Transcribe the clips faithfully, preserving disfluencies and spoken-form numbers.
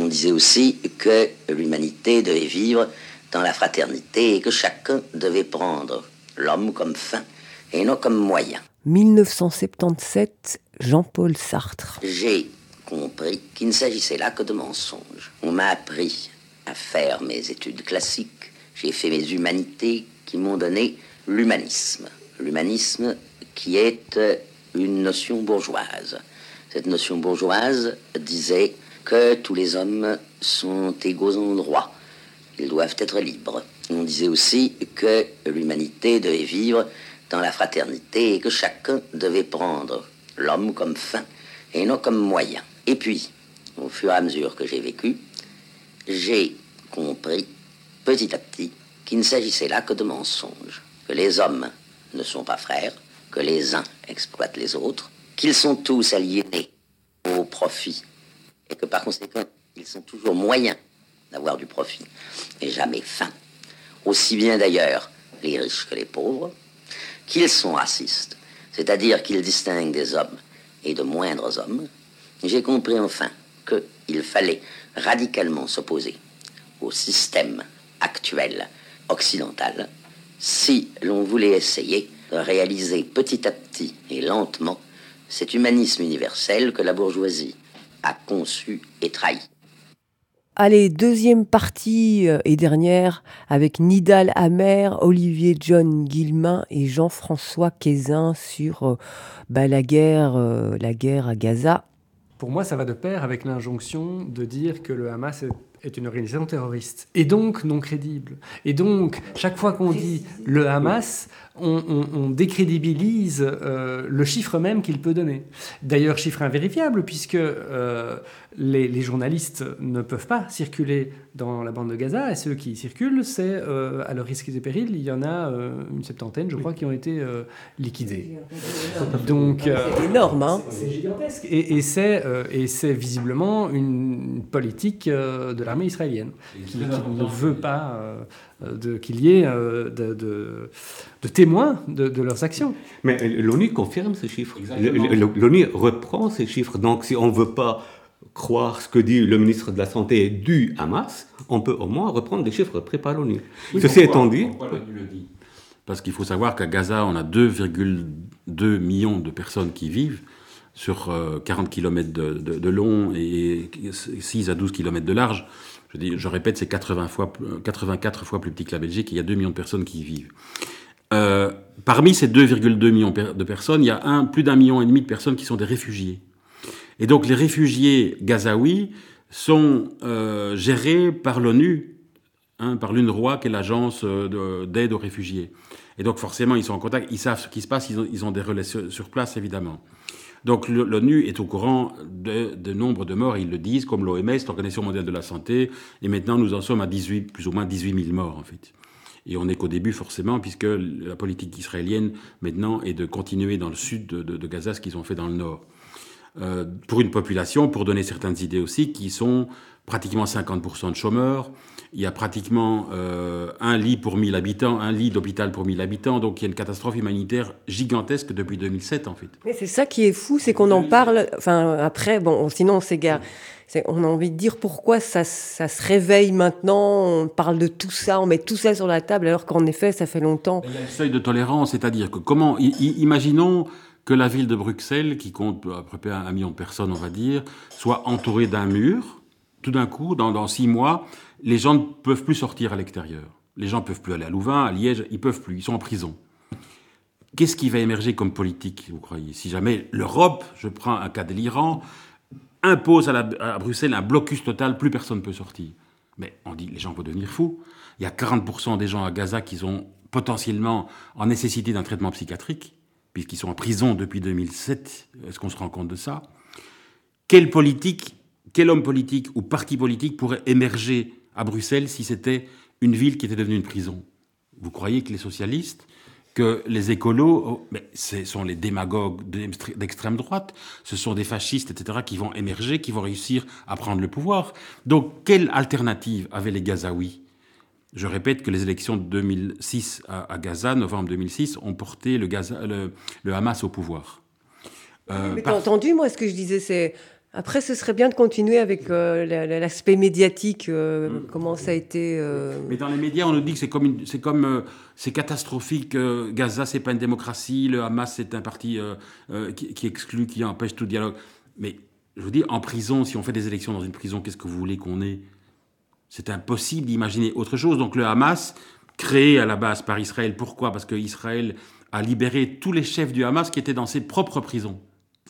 On disait aussi que l'humanité devait vivre dans la fraternité et que chacun devait prendre l'homme comme fin et non comme moyen. dix-neuf cent soixante-dix-sept, Jean-Paul Sartre. J'ai compris qu'il ne s'agissait là que de mensonges. On m'a appris à faire mes études classiques. J'ai fait mes humanités qui m'ont donné l'humanisme. L'humanisme qui est une notion bourgeoise. Cette notion bourgeoise disait que tous les hommes sont égaux en droit. Ils doivent être libres. On disait aussi que l'humanité devait vivre dans la fraternité et que chacun devait prendre l'homme comme fin et non comme moyen. Et puis, au fur et à mesure que j'ai vécu, j'ai compris petit à petit qu'il ne s'agissait là que de mensonges, que les hommes ne sont pas frères, que les uns exploitent les autres, qu'ils sont tous aliénés au profit et que par conséquent, ils sont toujours moyens d'avoir du profit et jamais fin. Aussi bien d'ailleurs les riches que les pauvres, qu'ils sont racistes, c'est-à-dire qu'ils distinguent des hommes et de moindres hommes. J'ai compris enfin qu'il fallait radicalement s'opposer au système actuel occidental si l'on voulait essayer de réaliser petit à petit et lentement cet humanisme universel que la bourgeoisie a conçu et trahi. Allez, deuxième partie et dernière avec Nidal Amer, Olivier John Guillemin et Jean-François Quézin sur euh, bah, la guerre, euh, la guerre à Gaza. Pour moi, ça va de pair avec l'injonction de dire que le Hamas est, est une organisation terroriste, et donc non crédible. Et donc, chaque fois qu'on dit le Hamas, on, on, on décrédibilise euh, le chiffre même qu'il peut donner. D'ailleurs, chiffre invérifiable, puisque euh, les, les journalistes ne peuvent pas circuler dans la bande de Gaza, et ceux qui circulent, c'est euh, à leurs risques et périls, il y en a euh, une septantaine, je crois, qui ont été euh, liquidés. Donc, euh, c'est énorme, hein. C'est gigantesque. Et, et, c'est, euh, et c'est visiblement une politique euh, de l'armée israélienne qui, qui ne veut pas euh, de, qu'il y ait euh, de, de, de témoins de, de leurs actions. Mais l'ONU confirme ces chiffres. L'ONU reprend ces chiffres. Donc si on ne veut pas croire ce que dit le ministre de la Santé du Hamas, on peut au moins reprendre des chiffres pris par l'ONU. Oui, Ceci pourquoi, étant dit... Pourquoi l'ONU le dit ? Parce qu'il faut savoir qu'à Gaza, on a deux virgule deux millions de personnes qui vivent sur quarante kilomètres de, de, de long et six à douze kilomètres de large. Je, dis, je répète, c'est quatre-vingts fois, quatre-vingt-quatre fois plus petit que la Belgique, et il y a deux millions de personnes qui y vivent. Euh, parmi ces deux virgule deux millions de personnes, il y a un, plus d'un million et demi de personnes qui sont des réfugiés. Et donc les réfugiés gazaouis sont euh, gérés par l'ONU, hein, par l'UNRWA, qui est l'agence de, d'aide aux réfugiés. Et donc forcément, ils sont en contact, ils savent ce qui se passe, ils ont, ils ont des relais sur, sur place, évidemment. Donc l'ONU est au courant de, de nombre de morts, ils le disent, comme l'O M S, l'Organisation mondiale de la santé, et maintenant nous en sommes à dix-huit, plus ou moins dix-huit mille morts en fait. Et on n'est qu'au début forcément, puisque la politique israélienne maintenant est de continuer dans le sud de, de, de Gaza ce qu'ils ont fait dans le nord. Euh, pour une population, pour donner certaines idées aussi, qui sont pratiquement cinquante pour cent de chômeurs, il y a pratiquement euh, un lit pour mille habitants, un lit d'hôpital pour mille habitants, donc il y a une catastrophe humanitaire gigantesque depuis deux mille sept en fait. Mais c'est ça qui est fou, c'est qu'on en parle, enfin après, bon, sinon c'est gars, c'est, on a envie de dire pourquoi ça, ça se réveille maintenant, on parle de tout ça, on met tout ça sur la table, alors qu'en effet ça fait longtemps. Il y a un seuil de tolérance, c'est-à-dire que comment, i- i- imaginons que la ville de Bruxelles, qui compte à peu près un million de personnes, on va dire, soit entourée d'un mur. Tout d'un coup, dans, dans six mois, les gens ne peuvent plus sortir à l'extérieur. Les gens ne peuvent plus aller à Louvain, à Liège, ils ne peuvent plus, ils sont en prison. Qu'est-ce qui va émerger comme politique, vous croyez ? Si jamais l'Europe, je prends un cas de l'Iran, impose à, la, à Bruxelles un blocus total, plus personne ne peut sortir. Mais on dit, les gens vont devenir fous. Il y a quarante pour cent des gens à Gaza qui sont potentiellement en nécessité d'un traitement psychiatrique, puisqu'ils sont en prison depuis deux mille sept. Est-ce qu'on se rend compte de ça ? Quelle politique, quel homme politique ou parti politique pourrait émerger à Bruxelles si c'était une ville qui était devenue une prison ? Vous croyez que les socialistes, que les écolos, oh, mais ce sont les démagogues d'extrême droite, ce sont des fascistes, et cetera, qui vont émerger, qui vont réussir à prendre le pouvoir. Donc, quelle alternative avaient les Gazaouis ? Je répète que les élections de deux mille six à, à Gaza, novembre deux mille six, ont porté le, Gaza, le, le Hamas au pouvoir. Euh, Mais t'as par... entendu, moi, ce que je disais, c'est... Après, ce serait bien de continuer avec euh, l'aspect médiatique, euh, mmh. comment ça a été... Euh... Mais dans les médias, on nous dit que c'est comme, une, c'est, comme euh, c'est catastrophique, euh, Gaza, c'est pas une démocratie, le Hamas, c'est un parti euh, euh, qui, qui exclut, qui empêche tout dialogue. Mais, je vous dis, en prison, si on fait des élections dans une prison, qu'est-ce que vous voulez qu'on ait ? C'est impossible d'imaginer autre chose. Donc le Hamas, créé à la base par Israël, pourquoi ? Parce qu'Israël a libéré tous les chefs du Hamas qui étaient dans ses propres prisons,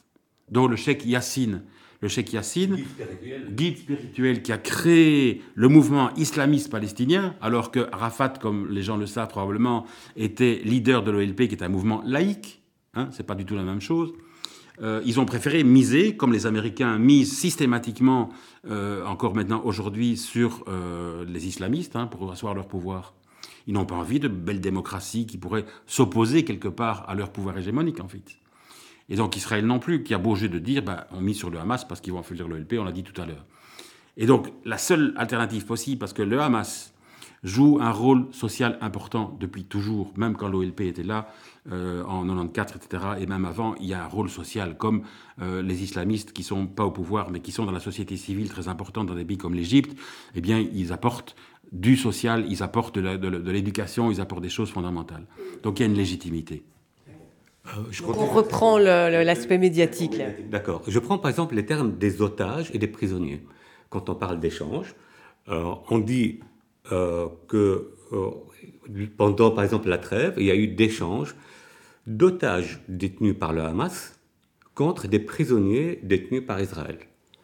dont le cheikh Yassine. Le cheikh Yassine, guide spirituel. guide spirituel qui a créé le mouvement islamiste palestinien, alors que Arafat, comme les gens le savent probablement, était leader de l'O L P, qui est un mouvement laïque. Hein, c'est pas du tout la même chose. Euh, ils ont préféré miser, comme les Américains misent systématiquement, euh, encore maintenant aujourd'hui, sur euh, les islamistes, hein, pour asseoir leur pouvoir. Ils n'ont pas envie de belles démocraties qui pourraient s'opposer quelque part à leur pouvoir hégémonique, en fait. Et donc Israël non plus, qui a beau jeu de dire, bah, on mise sur le Hamas parce qu'ils vont affaiblir l'O L P, on l'a dit tout à l'heure. Et donc la seule alternative possible, parce que le Hamas joue un rôle social important depuis toujours, même quand l'O L P était là, euh, en quatre-vingt-quatorze, et cetera, et même avant, il y a un rôle social, comme euh, les islamistes qui sont pas au pouvoir, mais qui sont dans la société civile très importante dans des pays comme l'Égypte, eh bien, ils apportent du social, ils apportent de, la, de, de l'éducation, ils apportent des choses fondamentales. Donc il y a une légitimité. Euh, je Donc on reprend le, le, l'aspect médiatique. Là. D'accord. Je prends par exemple les termes des otages et des prisonniers. Quand on parle d'échange, euh, on dit euh, que euh, pendant par exemple la trêve, il y a eu d'échanges d'otages détenus par le Hamas contre des prisonniers détenus par Israël.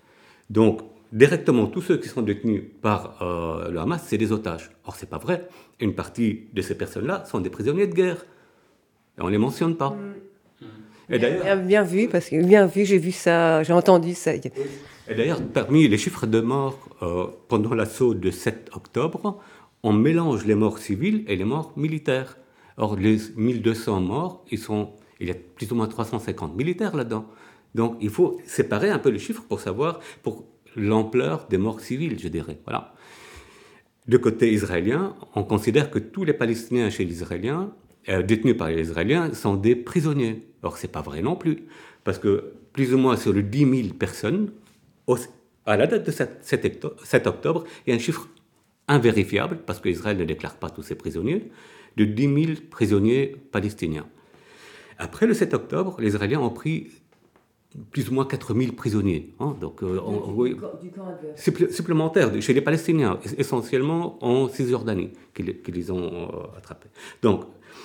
Donc directement, tous ceux qui sont détenus par euh, le Hamas, c'est des otages. Or, c'est pas vrai. Une partie de ces personnes-là sont des prisonniers de guerre. Et on ne les mentionne pas. Mmh. Et d'ailleurs, bien, bien vu, parce que bien vu, j'ai vu ça, j'ai entendu ça. Et d'ailleurs, parmi les chiffres de morts euh, pendant l'assaut de sept octobre, on mélange les morts civiles et les morts militaires. Or, les mille deux cents morts, ils sont, il y a plus ou moins trois cent cinquante militaires là-dedans. Donc, il faut séparer un peu les chiffres pour savoir pour l'ampleur des morts civiles, je dirais. Voilà. De côté israélien, on considère que tous les Palestiniens chez les Israéliens Euh, détenus par les Israéliens sont des prisonniers. Or, ce n'est pas vrai non plus, parce que plus ou moins sur les dix mille personnes, au, à la date de sept octobre, il y a un chiffre invérifiable, parce qu'Israël ne déclare pas tous ses prisonniers, de dix mille prisonniers palestiniens. Après le sept octobre, les Israéliens ont pris plus ou moins quatre mille prisonniers. Hein, donc, euh, on, du, oui, du camp supplé- supplémentaires chez les Palestiniens, essentiellement en Cisjordanie, qu'ils qui les ont euh, attrapés. Donc,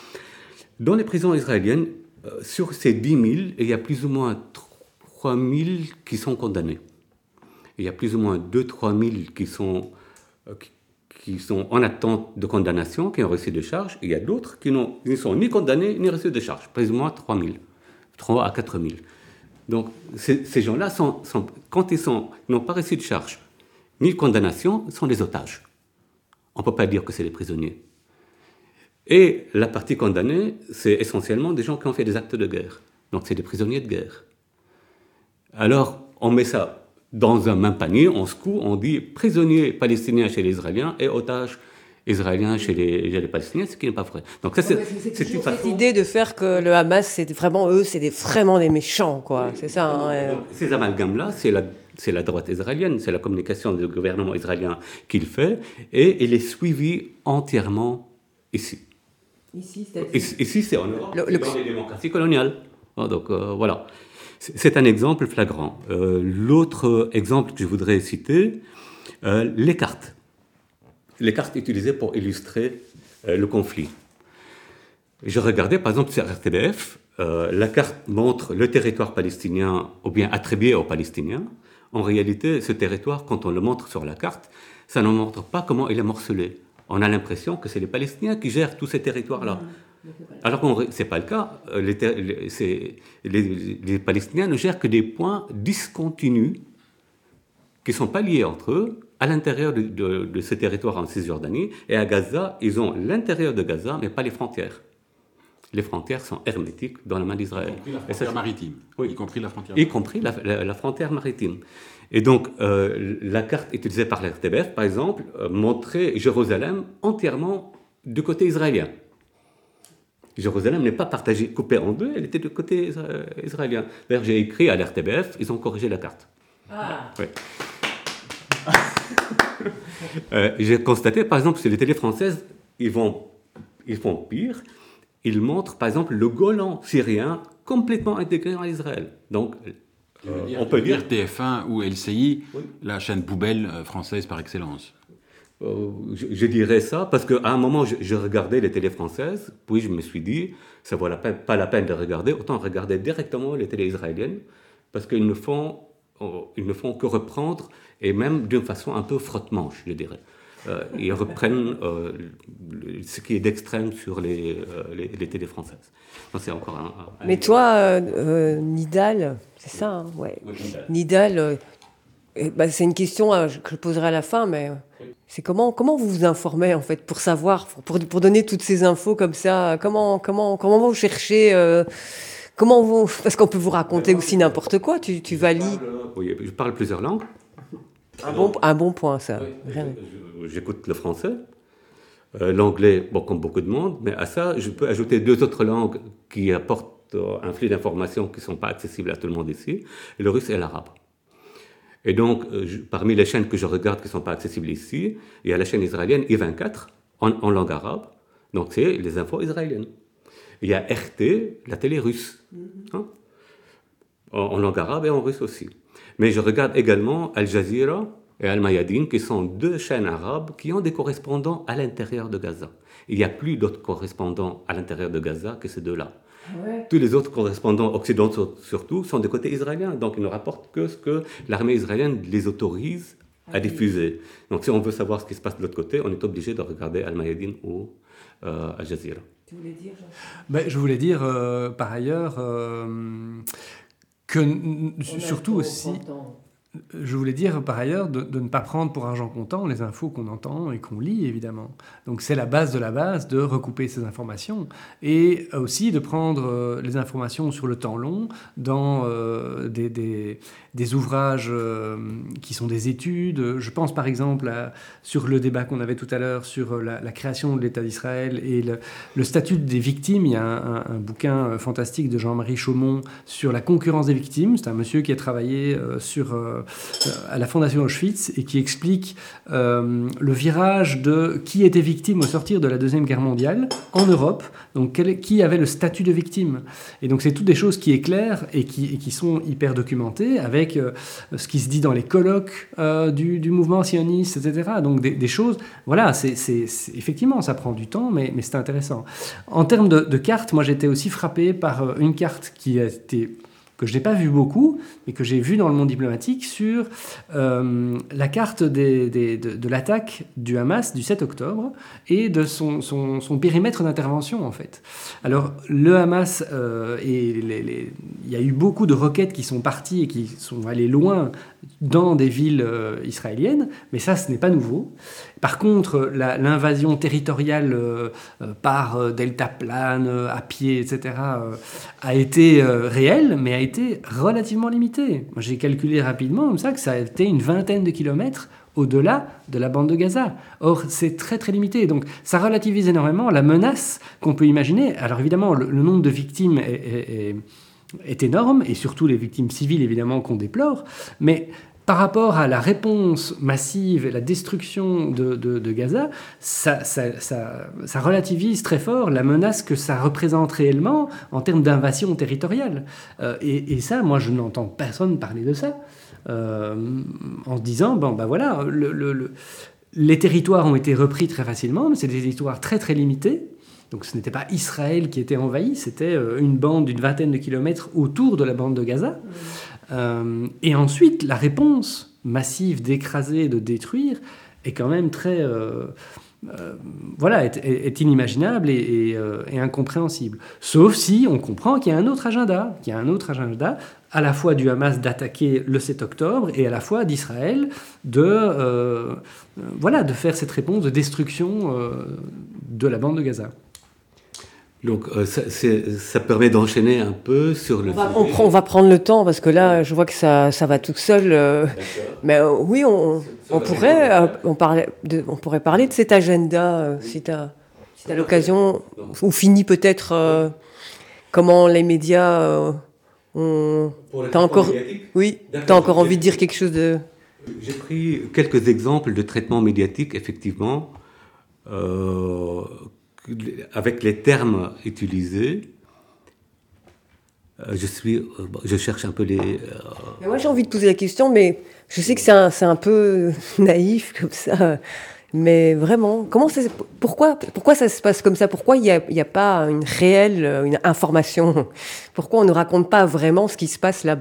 dans les prisons israéliennes, euh, sur ces dix mille, il y a plus ou moins trois mille qui sont condamnés. Il y a plus ou moins deux à trois mille qui sont, euh, qui, qui sont en attente de condamnation, qui ont reçu des charges. Il y a d'autres qui ne sont ni condamnés ni reçus de charges, plus ou moins trois mille, trois à quatre mille. Donc ces, ces gens-là, sont, sont, quand ils sont, n'ont pas reçu de charges ni de condamnation, sont des otages. On ne peut pas dire que c'est des prisonniers. Et la partie condamnée, c'est essentiellement des gens qui ont fait des actes de guerre. Donc c'est des prisonniers de guerre. Alors, on met ça dans un même panier, on secoue, on dit prisonniers palestiniens chez les Israéliens et otages israéliens chez les, chez les Palestiniens, ce qui n'est pas vrai. Donc ça, c'est, ouais, c'est, c'est, c'est une cette façon... idée de faire que le Hamas, c'est vraiment eux, c'est des, vraiment des méchants, quoi. Oui, c'est ça. Hein, donc, ces amalgames-là, c'est la, c'est la droite israélienne, c'est la communication du gouvernement israélien qui le fait, et il est suivi entièrement ici. Ici, c'est, ici, ici, c'est en Europe, le, c'est le... dans les démocraties coloniales. Donc euh, voilà, c'est, c'est un exemple flagrant. Euh, l'autre exemple que je voudrais citer, euh, les cartes. Les cartes utilisées pour illustrer euh, le conflit. Je regardais par exemple sur R T B F, euh, la carte montre le territoire palestinien, ou bien attribué aux Palestiniens. En réalité, ce territoire, quand on le montre sur la carte, ça ne montre pas comment il est morcelé. On a l'impression que c'est les Palestiniens qui gèrent tous ces territoires-là. Alors que ce n'est pas le cas. Les, les, c'est, les, les Palestiniens ne gèrent que des points discontinus qui ne sont pas liés entre eux à l'intérieur de, de, de ce territoire en Cisjordanie. Et à Gaza, ils ont l'intérieur de Gaza, mais pas les frontières. Les frontières sont hermétiques dans la main d'Israël. Y compris la frontière maritime. Oui, y compris la frontière maritime. Y compris la, la, la frontière maritime. Et donc, euh, la carte utilisée par la R T B F, par exemple, euh, montrait Jérusalem entièrement du côté israélien. Jérusalem n'est pas partagée, coupée en deux, elle était du côté isra- israélien. D'ailleurs, j'ai écrit à l'R T B F, ils ont corrigé la carte. Ah. Oui. euh, j'ai constaté, par exemple, sur les télés françaises, ils, vont, ils font pire. Ils montrent, par exemple, le Golan syrien complètement intégré en Israël. Donc, euh, dire, on peut dire... T F un ou L C I, oui. La chaîne poubelle française par excellence. Euh, je, je dirais ça parce qu'à un moment, je, je regardais les télés françaises, puis je me suis dit, ça ne vaut la peine, pas la peine de regarder, autant regarder directement les télés israéliennes, parce qu'ils ne font, ils ne font que reprendre, et même d'une façon un peu frotte-manche, je dirais. Euh, ils reprennent euh, ce qui est d'extrême sur les, euh, les, les télés françaises. Donc, c'est encore un, un, Mais toi, euh, euh, Nidal, c'est ça, hein, ouais. Oui, Nidal. Nidal, euh, eh ben, c'est une question euh, que je poserai à la fin, mais oui. c'est comment, comment vous vous informez, en fait, pour savoir, pour, pour donner toutes ces infos comme ça, comment, comment, comment vous cherchez euh, comment vous, parce qu'on peut vous raconter aussi n'importe quoi, tu, tu vas lire. Oui, je parle plusieurs langues. Un bon, un bon point, ça. Oui, j'écoute le français, euh, l'anglais, bon, comme beaucoup de monde, mais à ça, je peux ajouter deux autres langues qui apportent euh, un flux d'informations qui ne sont pas accessibles à tout le monde ici, le russe et l'arabe. Et donc, euh, je, parmi les chaînes que je regarde qui ne sont pas accessibles ici, il y a la chaîne israélienne I vingt-quatre, en, en langue arabe, donc c'est les infos israéliennes. Il y a R T, la télé russe, hein, en, en langue arabe et en russe aussi. Mais je regarde également Al Jazeera et Al Mayadeen, qui sont deux chaînes arabes qui ont des correspondants à l'intérieur de Gaza. Il n'y a plus d'autres correspondants à l'intérieur de Gaza que ces deux-là. Ouais. Tous les autres correspondants occidentaux, surtout, sont des côtés israéliens. Donc, ils ne rapportent que ce que l'armée israélienne les autorise à diffuser. Donc, si on veut savoir ce qui se passe de l'autre côté, on est obligé de regarder Al Mayadeen ou euh, Al Jazeera. Tu voulais dire, ben, Je voulais dire, euh, par ailleurs, euh, que n- surtout aussi... Je voulais dire par ailleurs de, de ne pas prendre pour argent comptant les infos qu'on entend et qu'on lit, évidemment. Donc c'est la base de la base de recouper ces informations et aussi de prendre euh, les informations sur le temps long dans euh, des, des, des ouvrages euh, qui sont des études. Je pense par exemple à, sur le débat qu'on avait tout à l'heure sur la, la création de l'État d'Israël et le, le statut des victimes. Il y a un, un, un bouquin fantastique de Jean-Marie Chaumont sur la concurrence des victimes. C'est un monsieur qui a travaillé euh, sur... Euh, à la Fondation Auschwitz et qui explique euh, le virage de qui était victime au sortir de la Deuxième Guerre mondiale en Europe, donc quel, qui avait le statut de victime. Et donc c'est toutes des choses qui éclairent et qui, et qui sont hyper documentées avec euh, ce qui se dit dans les colloques euh, du, du mouvement sioniste, et cetera. Donc des, des choses, voilà, c'est, c'est, c'est, effectivement ça prend du temps, mais, mais c'est intéressant. En termes de, de cartes, moi j'étais aussi frappé par une carte qui a été... que je n'ai pas vu beaucoup, mais que j'ai vu dans le monde diplomatique, sur euh, la carte des, des, de, de l'attaque du Hamas du sept octobre et de son, son, son périmètre d'intervention, en fait. Alors, le Hamas, euh, et les, les, il y a eu beaucoup de roquettes qui sont parties et qui sont allées loin dans des villes euh, israéliennes, mais ça, ce n'est pas nouveau. Par contre, la, l'invasion territoriale euh, euh, par euh, deltaplane, euh, à pied, et cetera, euh, a été euh, réelle, mais a été relativement limitée. Moi, j'ai calculé rapidement comme ça que ça a été une vingtaine de kilomètres au-delà de la bande de Gaza. Or, c'est très très limité. Donc, ça relativise énormément la menace qu'on peut imaginer. Alors, évidemment, le, le nombre de victimes est, est, est, est énorme, et surtout les victimes civiles, évidemment, qu'on déplore. Mais par rapport à la réponse massive et la destruction de, de, de Gaza, ça, ça, ça, ça relativise très fort la menace que ça représente réellement en termes d'invasion territoriale. Euh, et, et ça, moi, je n'entends personne parler de ça. Euh, en se disant, bon, ben voilà, le, le, le, les territoires ont été repris très facilement, mais c'est des territoires très très limités. Donc ce n'était pas Israël qui était envahi, c'était une bande d'une vingtaine de kilomètres autour de la bande de Gaza. Mmh. Euh, et ensuite, la réponse massive d'écraser, de détruire, est quand même très... Euh, euh, voilà, est, est, est inimaginable et, et, euh, et incompréhensible. Sauf si on comprend qu'il y a un autre agenda, qu'il y a un autre agenda, à la fois du Hamas d'attaquer le sept octobre et à la fois d'Israël de, euh, voilà, de faire cette réponse de destruction euh, de la bande de Gaza. Donc euh, ça, c'est, ça permet d'enchaîner un peu sur le... On va, on, prend, on va prendre le temps, parce que là, je vois que ça, ça va tout seul. Euh, mais euh, oui, on, on, pourrait, euh, on, parlait de, on pourrait parler de cet agenda, euh, si tu as si t'as l'occasion, ou fini peut-être, euh, comment les médias euh, On... Pour le T'as encore, traitement médiatique ? oui, D'accord. t'as encore envie de dire quelque chose de. J'ai pris quelques exemples de traitements médiatiques, effectivement, euh, avec les termes utilisés. Euh, je suis, euh, je cherche un peu les. Euh... Mais moi, j'ai envie de poser la question, mais je sais que c'est un, c'est un peu naïf comme ça. Mais vraiment, comment ça, pourquoi, pourquoi ça se passe comme ça ? Pourquoi il n'y a, y a pas une réelle une information ? Pourquoi on ne raconte pas vraiment ce qui se passe là-bas ?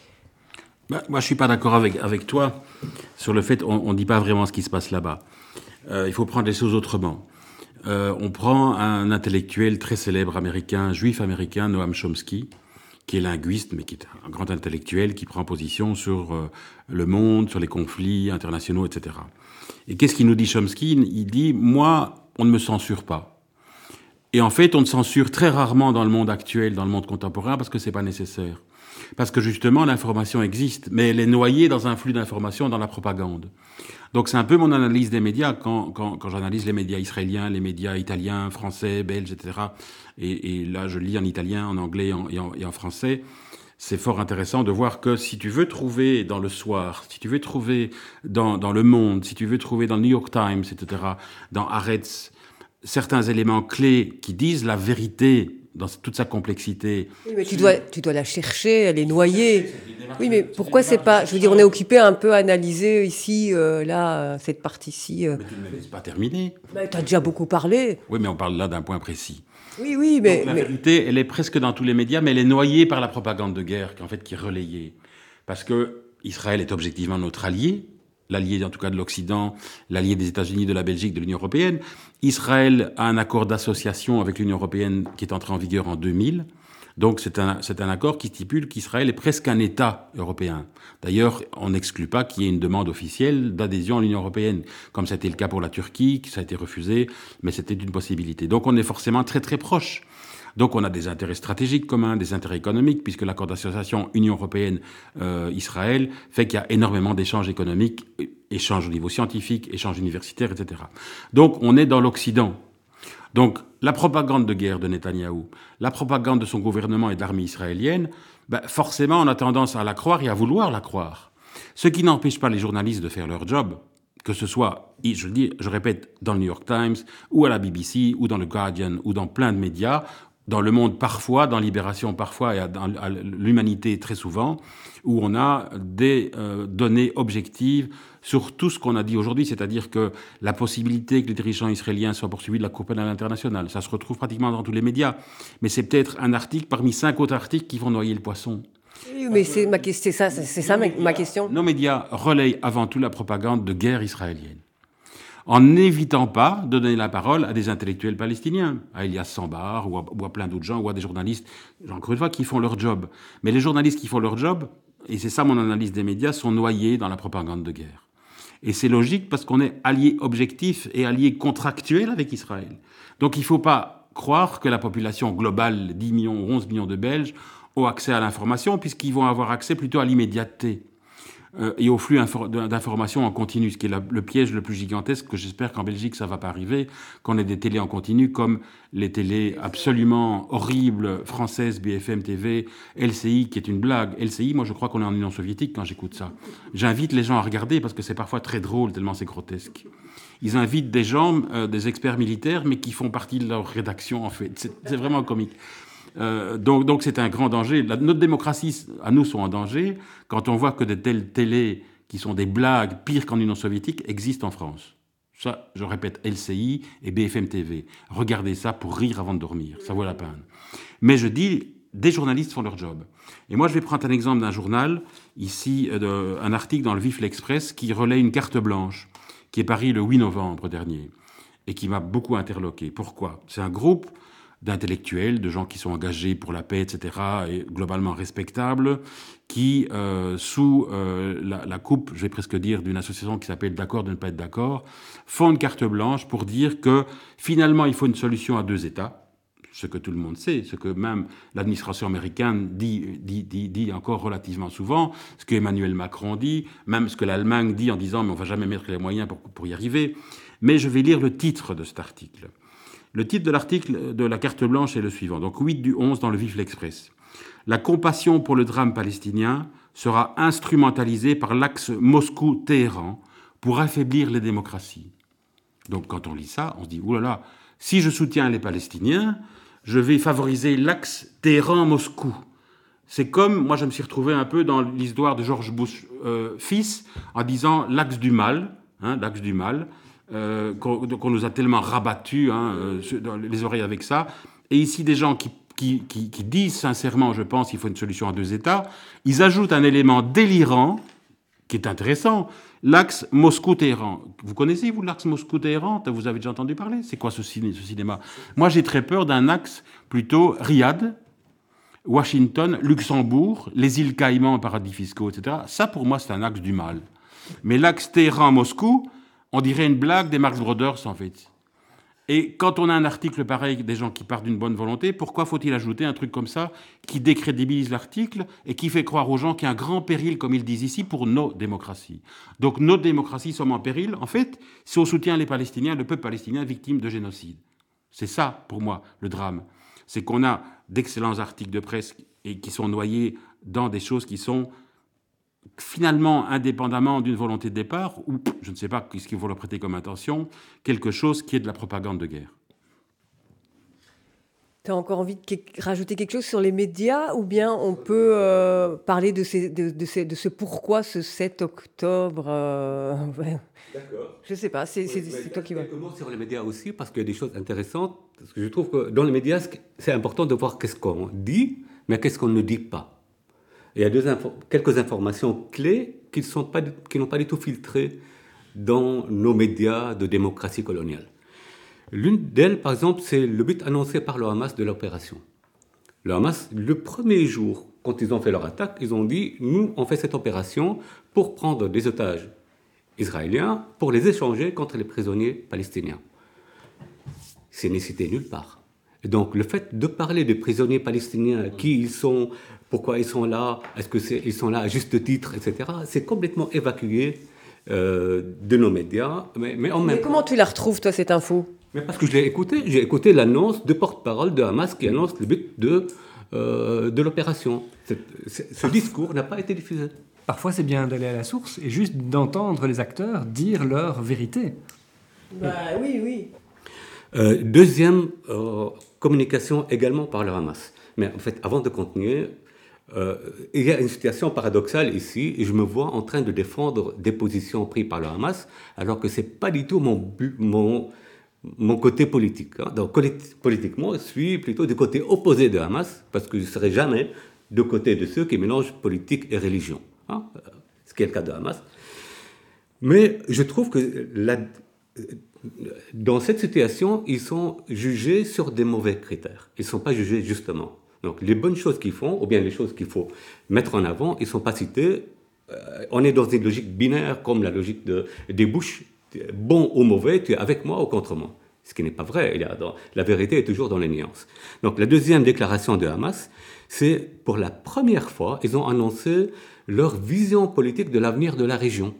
Bah, moi, je ne suis pas d'accord avec, avec toi sur le fait qu'on ne dit pas vraiment ce qui se passe là-bas. Euh, il faut prendre les choses autrement. Euh, on prend un intellectuel très célèbre américain, juif américain, Noam Chomsky, qui est linguiste, mais qui est un grand intellectuel, qui prend position sur euh, le monde, sur les conflits internationaux, et cetera. Et qu'est-ce qu'il nous dit, Chomsky ? Il dit « Moi, on ne me censure pas ». Et en fait, on ne censure très rarement dans le monde actuel, dans le monde contemporain, parce que c'est pas nécessaire. Parce que justement, l'information existe, mais elle est noyée dans un flux d'informations, dans la propagande. Donc c'est un peu mon analyse des médias, quand, quand, quand j'analyse les médias israéliens, les médias italiens, français, belges, et cetera. Et, et là, je lis en italien, en anglais en, et, en, et en français. C'est fort intéressant de voir que si tu veux trouver dans Le Soir, si tu veux trouver dans, dans Le Monde, si tu veux trouver dans le New York Times, et cetera, dans Haaretz, certains éléments clés qui disent la vérité dans toute sa complexité. Oui, mais tu dois, tu dois la chercher, elle est noyée. Oui, mais pourquoi c'est pas... Je veux dire, on est occupé à un peu à analyser ici, euh, là, cette partie-ci. Euh... Mais tu ne me laisses pas terminer. Mais tu as déjà beaucoup parlé. Oui, mais on parle là d'un point précis. Oui, oui, mais... Donc, la mais... vérité, elle est presque dans tous les médias, mais elle est noyée par la propagande de guerre, en fait, qui est relayée. Parce que Israël est objectivement notre allié, l'allié en tout cas de l'Occident, l'allié des États-Unis, de la Belgique, de l'Union européenne. Israël a un accord d'association avec l'Union européenne qui est entré en vigueur en deux mille. Donc c'est un, c'est un accord qui stipule qu'Israël est presque un État européen. D'ailleurs, on n'exclut pas qu'il y ait une demande officielle d'adhésion à l'Union européenne, comme ça a été le cas pour la Turquie, ça a été refusé, mais c'était une possibilité. Donc on est forcément très très proche. Donc on a des intérêts stratégiques communs, des intérêts économiques, puisque l'accord d'association Union européenne-Israël euh, fait qu'il y a énormément d'échanges économiques, échanges au niveau scientifique, échanges universitaires, et cetera. Donc on est dans l'Occident. Donc la propagande de guerre de Netanyahou, la propagande de son gouvernement et de l'armée israélienne, ben, forcément on a tendance à la croire et à vouloir la croire. Ce qui n'empêche pas les journalistes de faire leur job, que ce soit, je le dis, je répète, dans le New York Times, ou à la B B C, ou dans le Guardian, ou dans plein de médias, dans Le Monde parfois, dans Libération parfois, et dans l'Humanité très souvent, où on a des euh, données objectives sur tout ce qu'on a dit aujourd'hui, c'est-à-dire que la possibilité que les dirigeants israéliens soient poursuivis de la Cour pénale internationale, ça se retrouve pratiquement dans tous les médias, mais c'est peut-être un article parmi cinq autres articles qui vont noyer le poisson. Oui, mais c'est, ma, c'est ça, c'est ça ma, ma question. Nos médias relayent avant tout la propagande de guerre israélienne, en n'évitant pas de donner la parole à des intellectuels palestiniens, à Elias Sambar ou à, ou à plein d'autres gens, ou à des journalistes, encore une fois, qui font leur job. Mais les journalistes qui font leur job, et c'est ça mon analyse des médias, sont noyés dans la propagande de guerre. Et c'est logique parce qu'on est allié objectif et allié contractuel avec Israël. Donc il ne faut pas croire que la population globale, dix millions ou onze millions de Belges, ont accès à l'information, puisqu'ils vont avoir accès plutôt à l'immédiateté. Euh, et au flux infor- d'informations en continu, ce qui est la, le piège le plus gigantesque, que j'espère qu'en Belgique ça va pas arriver, qu'on ait des télés en continu comme les télés absolument horribles françaises, B F M T V, L C I, qui est une blague. L C I, moi je crois qu'on est en Union soviétique quand j'écoute ça. J'invite les gens à regarder parce que c'est parfois très drôle, tellement c'est grotesque. Ils invitent des gens, euh, des experts militaires, mais qui font partie de leur rédaction en fait. C'est, c'est vraiment comique. Euh, donc, donc c'est un grand danger. La, notre démocratie, à nous, sont en danger quand on voit que de telles télés qui sont des blagues pires qu'en Union soviétique existent en France. Ça, je répète, L C I et B F M T V. Regardez ça pour rire avant de dormir. Ça vaut la peine. Mais je dis, des journalistes font leur job. Et moi, je vais prendre un exemple d'un journal, ici, euh, de, un article dans le Vif l'Express qui relaie une carte blanche qui est paru le huit novembre dernier et qui m'a beaucoup interloqué. Pourquoi ? C'est un groupe d'intellectuels, de gens qui sont engagés pour la paix, et cetera, et globalement respectables, qui, euh, sous euh, la, la coupe, je vais presque dire, d'une association qui s'appelle D'accord de ne pas être d'accord, font une carte blanche pour dire que finalement il faut une solution à deux États, ce que tout le monde sait, ce que même l'administration américaine dit, dit, dit, dit encore relativement souvent, ce que Emmanuel Macron dit, même ce que l'Allemagne dit en disant « mais on ne va jamais mettre les moyens pour, pour y arriver ». Mais je vais lire le titre de cet article. Le titre de l'article de la carte blanche est le suivant, donc huit du onze dans le Vif l'Express. La compassion pour le drame palestinien sera instrumentalisée par l'axe Moscou-Téhéran pour affaiblir les démocraties. Donc quand on lit ça, on se dit, oulala, si je soutiens les Palestiniens, je vais favoriser l'axe Téhéran-Moscou. C'est comme, moi je me suis retrouvé un peu dans l'histoire de George Bush euh, fils, en disant l'axe du mal, hein, l'axe du mal, euh, qu'on, qu'on nous a tellement rabattu hein, euh, dans les oreilles avec ça. Et ici, des gens qui, qui, qui, qui disent sincèrement, je pense, qu'il faut une solution à deux États, ils ajoutent un élément délirant, qui est intéressant, l'axe Moscou-Téhéran. Vous connaissez, vous, l'axe Moscou-Téhéran ? Vous avez déjà entendu parler ? C'est quoi ce, ciné, ce cinéma ? Moi, j'ai très peur d'un axe plutôt Riyad, Washington, Luxembourg, les îles Caïmans, paradis fiscaux, et cetera. Ça, pour moi, c'est un axe du mal. Mais l'axe Téhéran-Moscou, on dirait une blague des Marx Brothers, en fait. Et quand on a un article pareil, des gens qui partent d'une bonne volonté, pourquoi faut-il ajouter un truc comme ça qui décrédibilise l'article et qui fait croire aux gens qu'il y a un grand péril, comme ils disent ici, pour nos démocraties. Donc nos démocraties sont en péril, en fait, si on soutient les Palestiniens, le peuple palestinien victime de génocide. C'est ça, pour moi, le drame. C'est qu'on a d'excellents articles de presse et qui sont noyés dans des choses qui sont finalement, indépendamment d'une volonté de départ, ou je ne sais pas ce qu'il faut leur prêter comme intention, quelque chose qui est de la propagande de guerre. Tu as encore envie de rajouter quelque chose sur les médias, ou bien on peut euh, parler de, ces, de, de, ces, de ce pourquoi ce sept octobre euh, ouais. D'accord. Je ne sais pas, c'est, c'est, oui, c'est toi qui vas. Quelques mots sur les médias aussi, parce qu'il y a des choses intéressantes. Parce que je trouve que dans les médias, c'est important de voir qu'est-ce qu'on dit, mais qu'est-ce qu'on ne dit pas. Il y a deux info- quelques informations clés qui, sont pas, qui n'ont pas du tout filtré dans nos médias de démocratie coloniale. L'une d'elles, par exemple, c'est le but annoncé par le Hamas de l'opération. Le Hamas, le premier jour, quand ils ont fait leur attaque, ils ont dit « Nous, on fait cette opération pour prendre des otages israéliens, pour les échanger contre les prisonniers palestiniens. » C'est n'est cité nulle part. Et donc, le fait de parler des prisonniers palestiniens, qui ils sont, pourquoi ils sont là, est-ce qu'ils sont là à juste titre, et cetera, c'est complètement évacué euh, de nos médias. Mais, mais, en même mais comment tu la retrouves, toi, cette info ? Mais parce que je l'ai écouté, j'ai écouté l'annonce de porte-parole de Hamas qui annonce le but de, euh, de l'opération. Cette, ce discours n'a pas été diffusé. Parfois, c'est bien d'aller à la source et juste d'entendre les acteurs dire leur vérité. Bah oui, oui. Euh, deuxième euh, communication également par le Hamas. Mais en fait, avant de continuer, euh, il y a une situation paradoxale ici, et je me vois en train de défendre des positions prises par le Hamas, alors que ce n'est pas du tout mon, but, mon, mon côté politique. Hein. Donc, politiquement, je suis plutôt du côté opposé de Hamas, parce que je ne serai jamais du côté de ceux qui mélangent politique et religion, hein, ce qui est le cas de Hamas. Mais je trouve que la, dans cette situation, ils sont jugés sur des mauvais critères. Ils ne sont pas jugés justement. Donc les bonnes choses qu'ils font, ou bien les choses qu'il faut mettre en avant, ils ne sont pas cités. Euh, on est dans une logique binaire, comme la logique de, des Bush. Bon ou mauvais, tu es avec moi ou contre moi. Ce qui n'est pas vrai. Il y a dans, la vérité est toujours dans les nuances. Donc la deuxième déclaration de Hamas, c'est pour la première fois, ils ont annoncé leur vision politique de l'avenir de la région.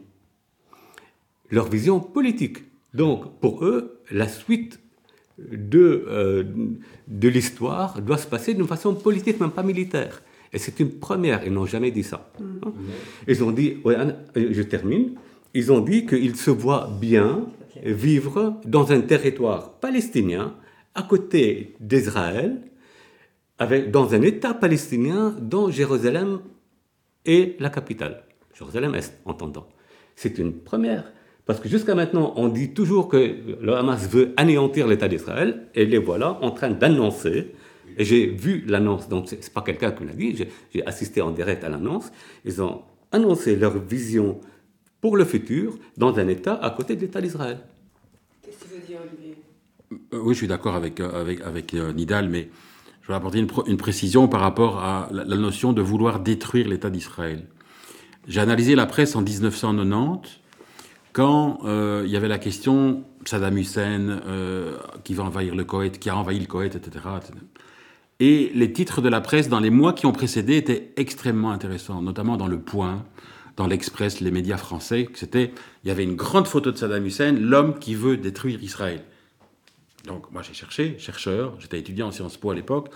Leur vision politique. Donc pour eux, la suite de, euh, de l'histoire doit se passer d'une façon politique, même pas militaire. Et c'est une première, ils n'ont jamais dit ça. Mmh. Ils ont dit, ouais, je termine, ils ont dit qu'ils se voient bien okay. vivre dans un territoire palestinien, à côté d'Israël, avec, dans un État palestinien dont Jérusalem est la capitale. Jérusalem-Est, entendant. C'est une première. Parce que jusqu'à maintenant, on dit toujours que le Hamas veut anéantir l'État d'Israël, et les voilà en train d'annoncer, et j'ai vu l'annonce, donc ce n'est pas quelqu'un qui me l'a dit, j'ai, j'ai assisté en direct à l'annonce, ils ont annoncé leur vision pour le futur dans un État à côté de l'État d'Israël. Qu'est-ce que tu veux dire, Olivier ? euh, Oui, je suis d'accord avec, avec, avec euh, Nidal, mais je vais apporter une, une précision par rapport à la, la notion de vouloir détruire l'État d'Israël. J'ai analysé la presse en dix-neuf cent quatre-vingt-dix, quand euh, il y avait la question Saddam Hussein euh, qui va envahir le Koweït, qui a envahi le Koweït, et cetera, et cetera. Et les titres de la presse dans les mois qui ont précédé étaient extrêmement intéressants, notamment dans Le Point, dans l'Express, les médias français. C'était, il y avait une grande photo de Saddam Hussein, l'homme qui veut détruire Israël. Donc moi j'ai cherché, chercheur, j'étais étudiant en Sciences Po à l'époque,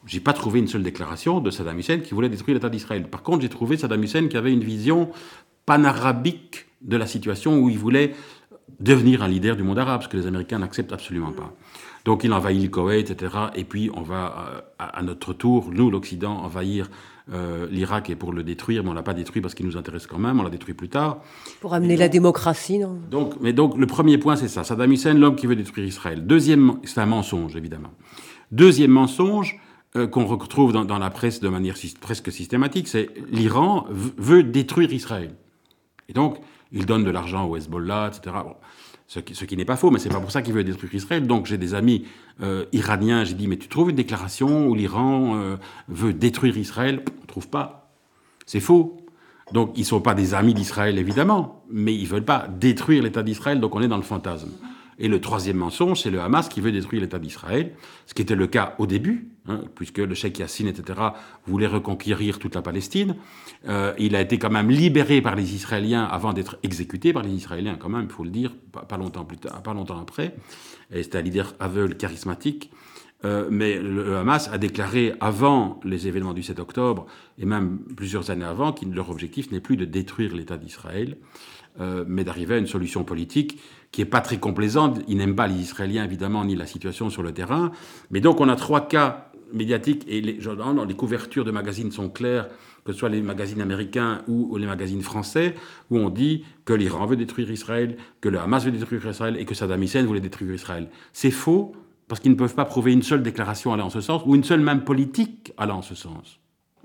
j'ai pas trouvé une seule déclaration de Saddam Hussein qui voulait détruire l'État d'Israël. Par contre, j'ai trouvé Saddam Hussein qui avait une vision panarabique de la situation où il voulait devenir un leader du monde arabe, ce que les Américains n'acceptent absolument pas. Donc il envahit le Koweït, et cetera. Et puis on va, à, à notre tour, nous, l'Occident, envahir euh, l'Irak et pour le détruire, mais on l'a pas détruit parce qu'il nous intéresse quand même, on l'a détruit plus tard. Pour amener donc, la démocratie, non donc, Mais donc le premier point, c'est ça. Saddam Hussein, l'homme qui veut détruire Israël. Deuxième, c'est un mensonge, évidemment. Deuxième mensonge, euh, qu'on retrouve dans, dans la presse de manière si, presque systématique, c'est l'Iran v- veut détruire Israël. Et donc, il donne de l'argent au Hezbollah, et cetera. Bon, ce qui, ce qui n'est pas faux, mais c'est pas pour ça qu'il veut détruire Israël. Donc, j'ai des amis euh, iraniens, j'ai dit, mais tu trouves une déclaration où l'Iran euh, veut détruire Israël ? On ne trouve pas. C'est faux. Donc, ils ne sont pas des amis d'Israël, évidemment, mais ils ne veulent pas détruire l'État d'Israël, donc on est dans le fantasme. Et le troisième mensonge, c'est le Hamas qui veut détruire l'État d'Israël, ce qui était le cas au début, hein, puisque le cheikh Yassine, et cetera, voulait reconquérir toute la Palestine. Euh, il a été quand même libéré par les Israéliens avant d'être exécuté par les Israéliens, quand même, il faut le dire, pas, pas longtemps plus tard, pas longtemps après. Et c'était un leader aveugle, charismatique. Euh, mais le Hamas a déclaré avant les événements du sept octobre, et même plusieurs années avant, que leur objectif n'est plus de détruire l'État d'Israël, euh, mais d'arriver à une solution politique qui n'est pas très complaisante. Ils n'aiment pas les Israéliens, évidemment, ni la situation sur le terrain. Mais donc, on a trois cas médiatiques, et les, genre, les couvertures de magazines sont claires, que ce soit les magazines américains ou les magazines français, où on dit que l'Iran veut détruire Israël, que le Hamas veut détruire Israël, et que Saddam Hussein voulait détruire Israël. C'est faux, parce qu'ils ne peuvent pas prouver une seule déclaration allant en ce sens, ou une seule même politique allant en ce sens.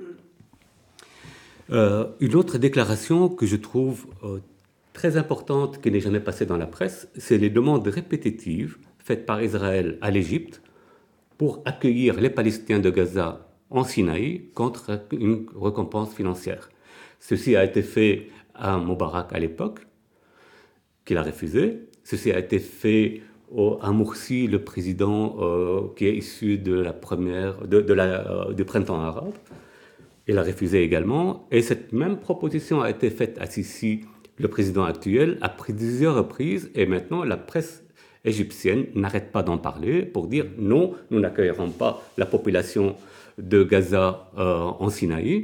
Euh, une autre déclaration que je trouve euh, très importante, qui n'est jamais passée dans la presse, c'est les demandes répétitives faites par Israël à l'Égypte pour accueillir les Palestiniens de Gaza en Sinaï contre une récompense financière. Ceci a été fait à Moubarak à l'époque, qu'il a refusé. Ceci a été fait au, à Morsi, le président euh, qui est issu de la première, de, de la, euh, du printemps arabe. Il a refusé également. Et cette même proposition a été faite à Sisi, le président actuel, à plusieurs reprises. Et maintenant, la presse égyptienne n'arrête pas d'en parler pour dire non, nous n'accueillerons pas la population de Gaza euh, en Sinaï.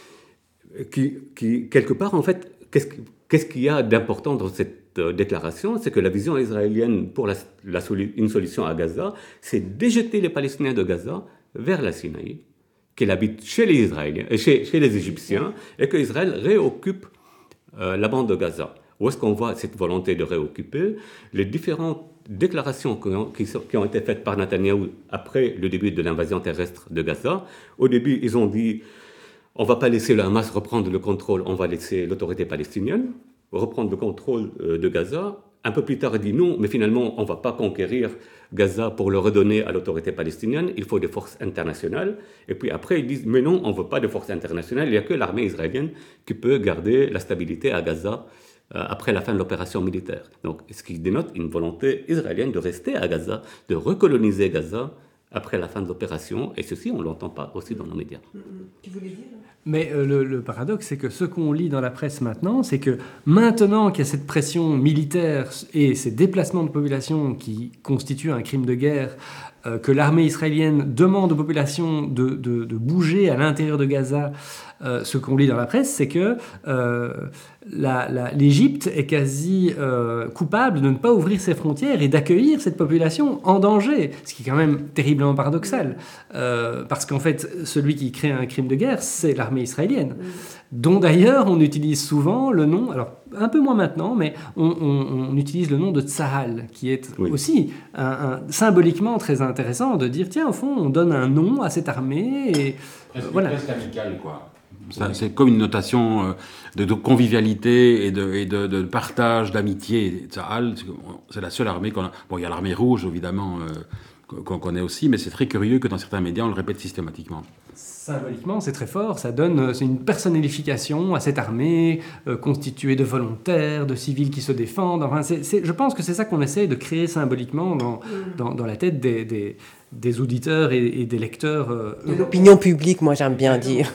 Qui, qui, quelque part, en fait, qu'est-ce, qu'est-ce qu'il y a d'important dans cette euh, déclaration ? C'est que la vision israélienne pour la, la solu- une solution à Gaza, c'est d'éjeter les Palestiniens de Gaza vers la Sinaï, qu'ils habitent chez les Israéliens, chez, chez les Égyptiens, et qu'Israël réoccupe euh, la bande de Gaza. Où est-ce qu'on voit cette volonté de réoccuper ? Les différentes déclarations qui ont, qui, sont, qui ont été faites par Netanyahou après le début de l'invasion terrestre de Gaza. Au début, ils ont dit « on ne va pas laisser le Hamas reprendre le contrôle, on va laisser l'autorité palestinienne reprendre le contrôle euh, de Gaza ». Un peu plus tard, il dit non, mais finalement, on ne va pas conquérir Gaza pour le redonner à l'autorité palestinienne, il faut des forces internationales. Et puis après, ils disent, mais non, on ne veut pas de forces internationales, il n'y a que l'armée israélienne qui peut garder la stabilité à Gaza euh, après la fin de l'opération militaire. Donc, ce qui dénote une volonté israélienne de rester à Gaza, de recoloniser Gaza après la fin de l'opération. Et ceci, on ne l'entend pas aussi dans nos médias. Tu voulais dire ? Mais euh, le, le paradoxe, c'est que ce qu'on lit dans la presse maintenant, c'est que maintenant qu'il y a cette pression militaire et ces déplacements de population qui constituent un crime de guerre, euh, que l'armée israélienne demande aux populations de, de, de bouger à l'intérieur de Gaza, euh, ce qu'on lit dans la presse, c'est que euh, la, la, l'Égypte est quasi euh, coupable de ne pas ouvrir ses frontières et d'accueillir cette population en danger, ce qui est quand même terriblement paradoxal, euh, parce qu'en fait, celui qui crée un crime de guerre, c'est l'armée israélienne, dont d'ailleurs on utilise souvent le nom, alors un peu moins maintenant, mais on, on, on utilise le nom de Tsahal, qui est oui. aussi un, un, symboliquement très intéressant de dire, tiens, au fond, on donne un nom à cette armée, et presque, euh, voilà. Presque amical, quoi. Ça, c'est comme une notation de, de convivialité et, de, et de, de partage, d'amitié. Tsahal, c'est la seule armée qu'on a. Bon, il y a l'armée rouge, évidemment, euh, qu'on connaît aussi, mais c'est très curieux que dans certains médias, on le répète systématiquement. Symboliquement, c'est très fort. Ça donne c'est une personnification à cette armée euh, constituée de volontaires, de civils qui se défendent. Enfin, c'est, c'est, je pense que c'est ça qu'on essaye de créer symboliquement dans, dans, dans la tête des, des, des auditeurs et, et des lecteurs. Euh, de l'opinion publique, moi j'aime bien dire.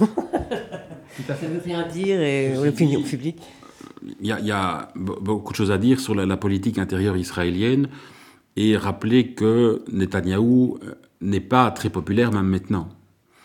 Ça veut rien dire, et l'opinion publique. Il y, a, il y a beaucoup de choses à dire sur la, la politique intérieure israélienne et rappeler que Netanyahou n'est pas très populaire même maintenant.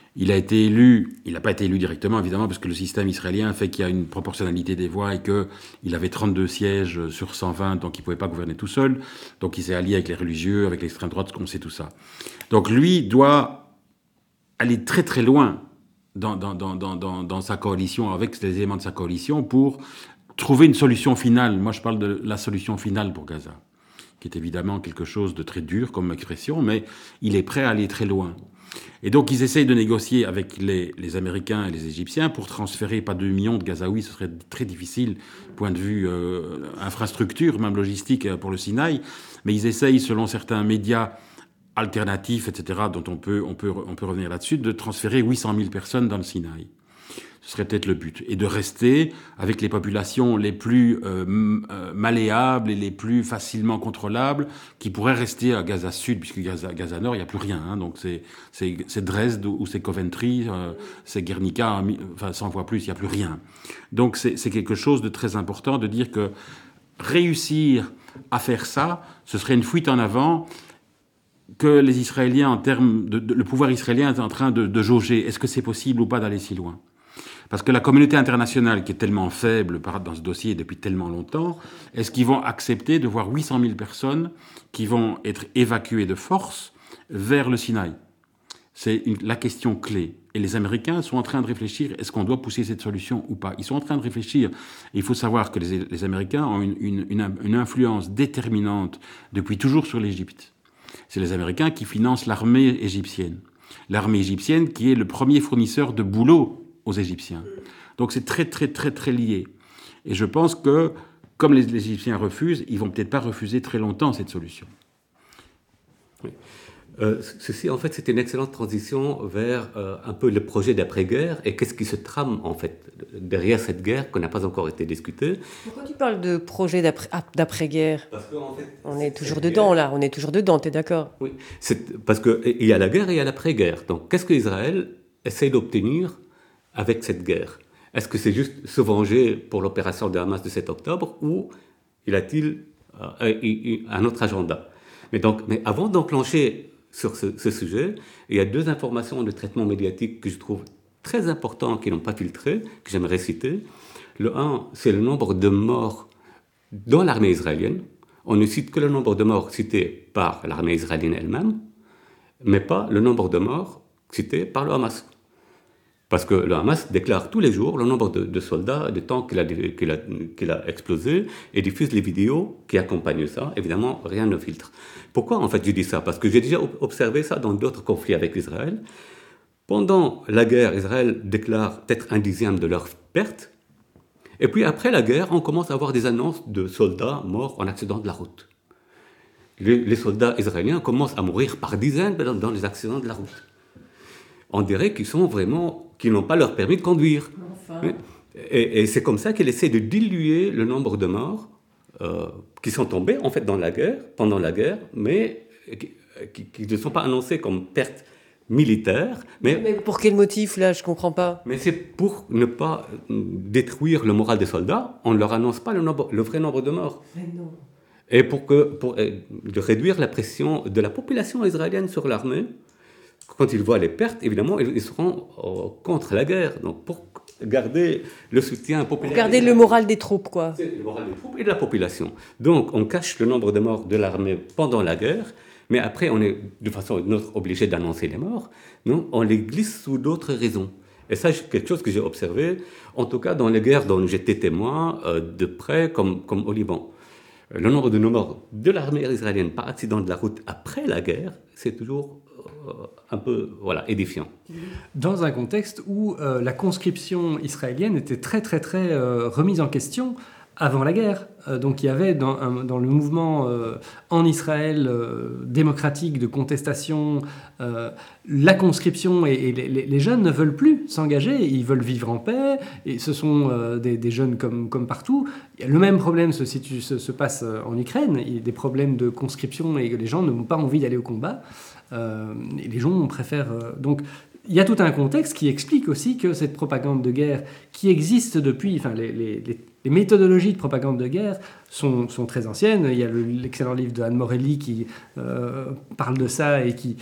Il a été élu, il n'a pas été élu directement, évidemment, parce que le système israélien fait qu'il y a une proportionnalité des voix et qu'il avait trente-deux sièges sur cent vingt, donc il ne pouvait pas gouverner tout seul. Donc il s'est allié avec les religieux, avec l'extrême droite, on sait tout ça. Donc lui doit aller très très loin dans, dans, dans, dans, dans, dans sa coalition, avec les éléments de sa coalition, pour trouver une solution finale. Moi, je parle de la solution finale pour Gaza, qui est évidemment quelque chose de très dur comme expression, mais il est prêt à aller très loin. Et donc, ils essayent de négocier avec les, les Américains et les Égyptiens pour transférer pas deux millions de Gazaouis. Ce serait très difficile, point de vue euh, infrastructure, même logistique pour le Sinaï. Mais ils essayent, selon certains médias alternatifs, et cetera, dont on peut, on peut, on peut revenir là-dessus, de transférer huit cent mille personnes dans le Sinaï. Ce serait peut-être le but. Et de rester avec les populations les plus euh, euh, malléables et les plus facilement contrôlables, qui pourraient rester à Gaza Sud, puisque Gaza, Gaza Nord, il n'y a plus rien. Hein, donc c'est, c'est, c'est Dresde ou c'est Coventry, euh, c'est Guernica, enfin cent fois plus, il n'y a plus rien. Donc c'est, c'est quelque chose de très important de dire que réussir à faire ça, ce serait une fuite en avant que les Israéliens, en termes de, de le pouvoir israélien est en train de, de jauger. Est-ce que c'est possible ou pas d'aller si loin ? Parce que la communauté internationale, qui est tellement faible dans ce dossier depuis tellement longtemps, est-ce qu'ils vont accepter de voir huit cent mille personnes qui vont être évacuées de force vers le Sinaï ? C'est une, la question clé. Et les Américains sont en train de réfléchir, est-ce qu'on doit pousser cette solution ou pas ? Ils sont en train de réfléchir. Et il faut savoir que les, les Américains ont une, une, une, une influence déterminante depuis toujours sur l'Égypte. C'est les Américains qui financent l'armée égyptienne. L'armée égyptienne qui est le premier fournisseur de boulot aux Égyptiens. Donc c'est très, très, très, très lié. Et je pense que, comme les, les Égyptiens refusent, ils vont peut-être pas refuser très longtemps cette solution. Oui. Euh, ceci, en fait, c'était une excellente transition vers euh, un peu le projet d'après-guerre et qu'est-ce qui se trame, en fait, derrière cette guerre qui n'a pas encore été discutée. Pourquoi tu parles de projet d'après, d'après-guerre ? Parce que, en fait, on est toujours dedans, là. On est toujours dedans, t'es d'accord ? Oui, c'est parce qu'il y a la guerre et il y a l'après-guerre. Donc, qu'est-ce qu'Israël essaie d'obtenir avec cette guerre ? Est-ce que c'est juste se venger pour l'opération de Hamas de sept octobre ou y a-t-il euh, un autre agenda ? mais, donc, mais avant d'enclencher sur ce, ce sujet, il y a deux informations de traitement médiatique que je trouve très importantes qui n'ont pas filtré, que j'aimerais citer. Le un, c'est le nombre de morts dans l'armée israélienne. On ne cite que le nombre de morts cités par l'armée israélienne elle-même, mais pas le nombre de morts cités par le Hamas. Parce que le Hamas déclare tous les jours le nombre de, de soldats, de tanks qu'il a, qu'il a, qu'il a explosé et diffuse les vidéos qui accompagnent ça. Évidemment, rien ne filtre. Pourquoi en fait je dis ça ? Parce que j'ai déjà observé ça dans d'autres conflits avec Israël. Pendant la guerre, Israël déclare peut-être un dixième de leurs pertes. Et puis après la guerre, on commence à avoir des annonces de soldats morts en accident de la route. Les, les soldats israéliens commencent à mourir par dizaines dans, dans les accidents de la route. On dirait qu'ils sont vraiment, qu'ils n'ont pas leur permis de conduire. Enfin. Et, et c'est comme ça qu'il essaie de diluer le nombre de morts euh, qui sont tombés en fait dans la guerre, pendant la guerre, mais qui, qui ne sont pas annoncés comme pertes militaires. Mais, mais pour quel motif là ? Je comprends pas. Mais c'est pour ne pas détruire le moral des soldats. On ne leur annonce pas le, nombre, le vrai nombre de morts. Mais non. Et pour que, pour de réduire la pression de la population israélienne sur l'armée. Quand ils voient les pertes, évidemment, ils seront contre la guerre. Donc, pour garder le soutien populaire... Pour garder le moral des troupes, quoi. C'est le moral des troupes et de la population. Donc, on cache le nombre de morts de l'armée pendant la guerre, mais après, on est, de façon ou d'une autre, obligé d'annoncer les morts. Non, on les glisse sous d'autres raisons. Et ça, c'est quelque chose que j'ai observé, en tout cas dans les guerres dont j'étais témoin euh, de près, comme, comme au Liban. Le nombre de morts de l'armée israélienne par accident de la route après la guerre, c'est toujours... un peu voilà, édifiant. Dans un contexte où euh, la conscription israélienne était très très très euh, remise en question avant la guerre. Euh, donc il y avait dans, un, dans le mouvement euh, en Israël euh, démocratique de contestation, euh, la conscription et, et les, les jeunes ne veulent plus s'engager, ils veulent vivre en paix, et ce sont euh, des, des jeunes comme, comme partout. Le même problème se, situe, se, se passe en Ukraine, il y a des problèmes de conscription et les gens n'ont pas envie d'aller au combat. Euh, et les gens préfèrent... Euh, donc, il y a tout un contexte qui explique aussi que cette propagande de guerre qui existe depuis... Enfin, les, les, les méthodologies de propagande de guerre sont, sont très anciennes. Il y a le, l'excellent livre de Anne Morelli qui euh, parle de ça et qui,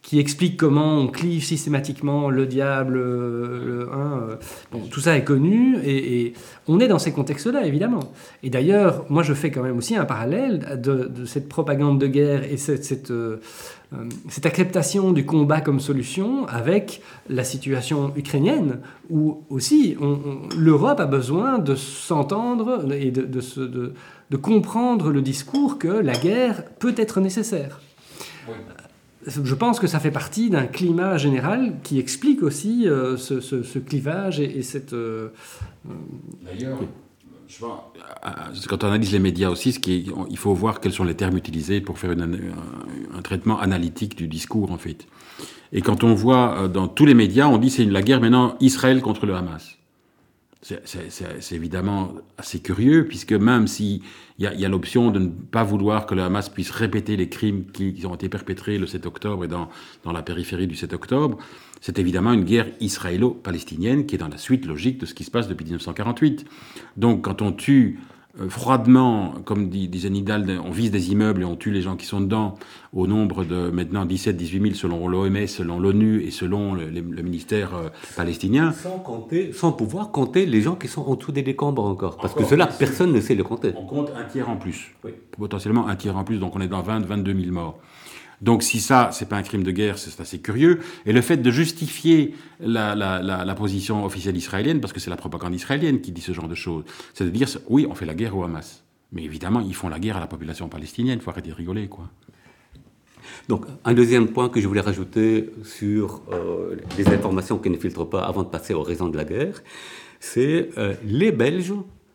qui explique comment on clive systématiquement le diable, le, hein, euh, bon, tout ça est connu, et, et on est dans ces contextes-là, évidemment. Et d'ailleurs, moi, je fais quand même aussi un parallèle de, de cette propagande de guerre et cette, cette, euh, cette acceptation du combat comme solution avec la situation ukrainienne, où aussi on, on, l'Europe a besoin de s'entendre et de, de, se, de, de comprendre le discours que la guerre peut être nécessaire. Oui. Je pense que ça fait partie d'un climat général qui explique aussi euh, ce, ce, ce clivage et, et cette... Euh, D'ailleurs, je vois, quand on analyse les médias aussi, ce qui est, il faut voir quels sont les termes utilisés pour faire une, un, un traitement analytique du discours, en fait. Et quand on voit dans tous les médias, on dit c'est la guerre maintenant Israël contre le Hamas. C'est, c'est, c'est, c'est évidemment assez curieux, puisque même s'il y a, y a l'option de ne pas vouloir que le Hamas puisse répéter les crimes qui ont été perpétrés le sept octobre et dans, dans la périphérie du sept octobre, c'est évidemment une guerre israélo-palestinienne qui est dans la suite logique de ce qui se passe depuis dix-neuf cent quarante-huit. Donc quand on tue euh, froidement, comme dit, disait Nidal, on vise des immeubles et on tue les gens qui sont dedans, au nombre de maintenant dix-sept à dix-huit mille selon l'O M S, selon l'ONU et selon le, le, le ministère euh, palestinien. Sans compter, sans pouvoir compter les gens qui sont en dessous des décombres encore. Parce encore, que cela, personne ne sait le compter. On compte un tiers en plus. Oui. Potentiellement un tiers en plus, donc on est dans vingt à vingt-deux mille morts. Donc si ça, c'est pas un crime de guerre, c'est assez curieux. Et le fait de justifier la, la, la, la position officielle israélienne, parce que c'est la propagande israélienne qui dit ce genre de choses, c'est de dire, oui, on fait la guerre au Hamas. Mais évidemment, ils font la guerre à la population palestinienne, il faut arrêter de rigoler, quoi. Donc, un deuxième point que je voulais rajouter sur euh, les informations qui ne filtrent pas avant de passer aux raisons de la guerre, c'est euh, les Belges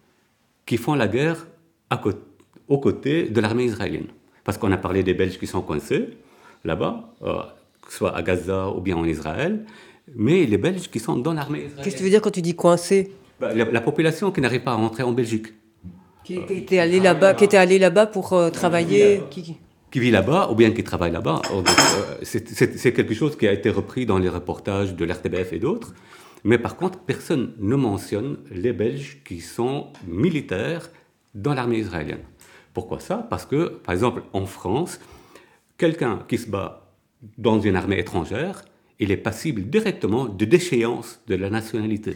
qui font la guerre à côté, aux côtés de l'armée israélienne. Parce qu'on a parlé des Belges qui sont coincés là-bas, euh, que ce soit à Gaza ou bien en Israël, mais les Belges qui sont dans l'armée israélienne. Qu'est-ce que tu veux dire quand tu dis coincés ? Bah, la, la population qui n'arrive pas à rentrer en Belgique. Qui était allé là-bas, qui était allé là-bas pour euh, travailler qui... qui vit là-bas ou bien qui travaille là-bas. Donc, euh, c'est, c'est, c'est quelque chose qui a été repris dans les reportages de l'R T B F et d'autres. Mais par contre, personne ne mentionne les Belges qui sont militaires dans l'armée israélienne. Pourquoi ça ? Parce que, par exemple, en France, quelqu'un qui se bat dans une armée étrangère, il est passible directement de déchéance de la nationalité.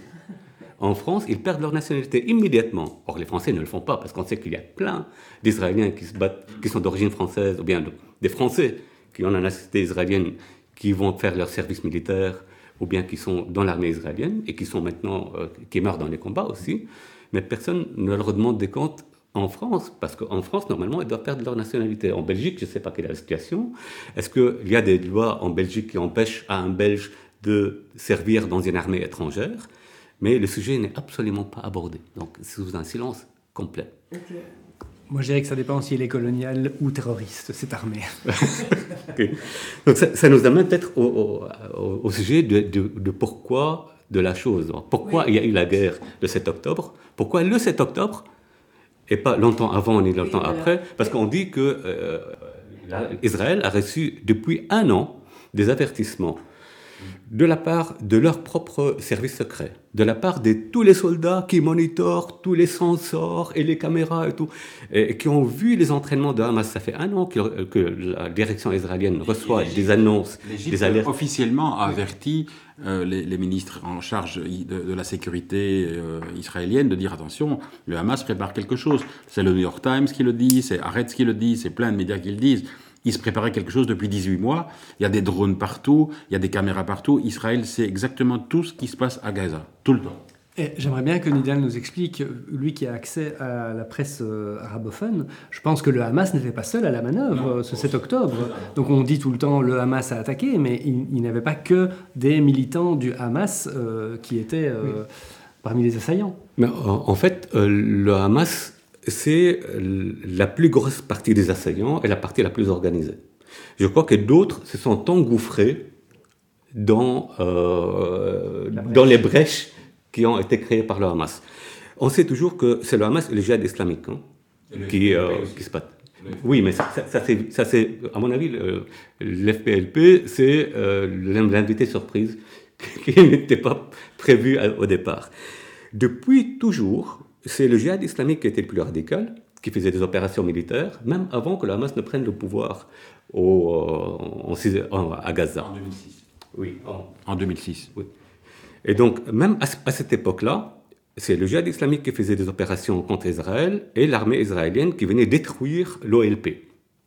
En France, ils perdent leur nationalité immédiatement. Or, les Français ne le font pas, parce qu'on sait qu'il y a plein d'Israéliens qui se battent, qui sont d'origine française, ou bien des Français qui ont la nationalité israélienne, qui vont faire leur service militaire, ou bien qui sont dans l'armée israélienne, et qui sont maintenant, euh, qui meurent dans les combats aussi. Mais personne ne leur demande des comptes en France, parce qu'en France, normalement, ils doivent perdre leur nationalité. En Belgique, je ne sais pas quelle est la situation. Est-ce qu'il y a des lois en Belgique qui empêchent à un Belge de servir dans une armée étrangère ? Mais le sujet n'est absolument pas abordé. Donc, c'est sous un silence complet. Okay. Moi, je dirais que ça dépend si elle est coloniale ou terroriste, cette armée. Okay. Donc, ça, ça nous amène peut-être au, au, au sujet de, de, de pourquoi de la chose. Pourquoi oui. Il y a eu la guerre le sept octobre ? Pourquoi le sept octobre ? Et pas longtemps avant ni longtemps oui, après, parce qu'on dit que euh, Israël a reçu depuis un an des avertissements de la part de leurs propres services secrets, de la part de tous les soldats qui monitorent tous les sensors et les caméras et tout, et qui ont vu les entraînements de Hamas. Ça fait un an que, que la direction israélienne reçoit des annonces, des alertes. Officiellement a averti euh, les, les ministres en charge de, de la sécurité euh, israélienne de dire attention, le Hamas prépare quelque chose. C'est le New York Times qui le dit, c'est Haaretz qui le dit, c'est plein de médias qui le disent. Il se préparait quelque chose depuis dix-huit mois. Il y a des drones partout, il y a des caméras partout. Israël sait exactement tout ce qui se passe à Gaza, tout le temps. Et j'aimerais bien que Nidal nous explique, lui qui a accès à la presse euh, arabophone, je pense que le Hamas n'était pas seul à la manœuvre non, ce sept octobre. Donc on dit tout le temps le Hamas a attaqué, mais il, il n'y avait pas que des militants du Hamas euh, qui étaient euh, oui. parmi les assaillants. Mais en, en fait, euh, le Hamas... c'est la plus grosse partie des assaillants et la partie la plus organisée. Je crois que d'autres se sont engouffrés dans, euh, dans les brèches qui ont été créées par le Hamas. On sait toujours que c'est le Hamas et le djihad islamique hein, qui, euh, qui se battent. Oui, mais ça, ça, ça, c'est, ça c'est, à mon avis, le, l'F P L P, c'est euh, l'invité surprise qui n'était pas prévu au départ. Depuis toujours, c'est le djihad islamique qui était le plus radical, qui faisait des opérations militaires, même avant que le Hamas ne prenne le pouvoir au, en, en, à Gaza. En deux mille six. Oui, en, en deux mille six. Oui. Et donc, même à, à cette époque-là, c'est le djihad islamique qui faisait des opérations contre Israël et l'armée israélienne qui venait détruire l'O L P.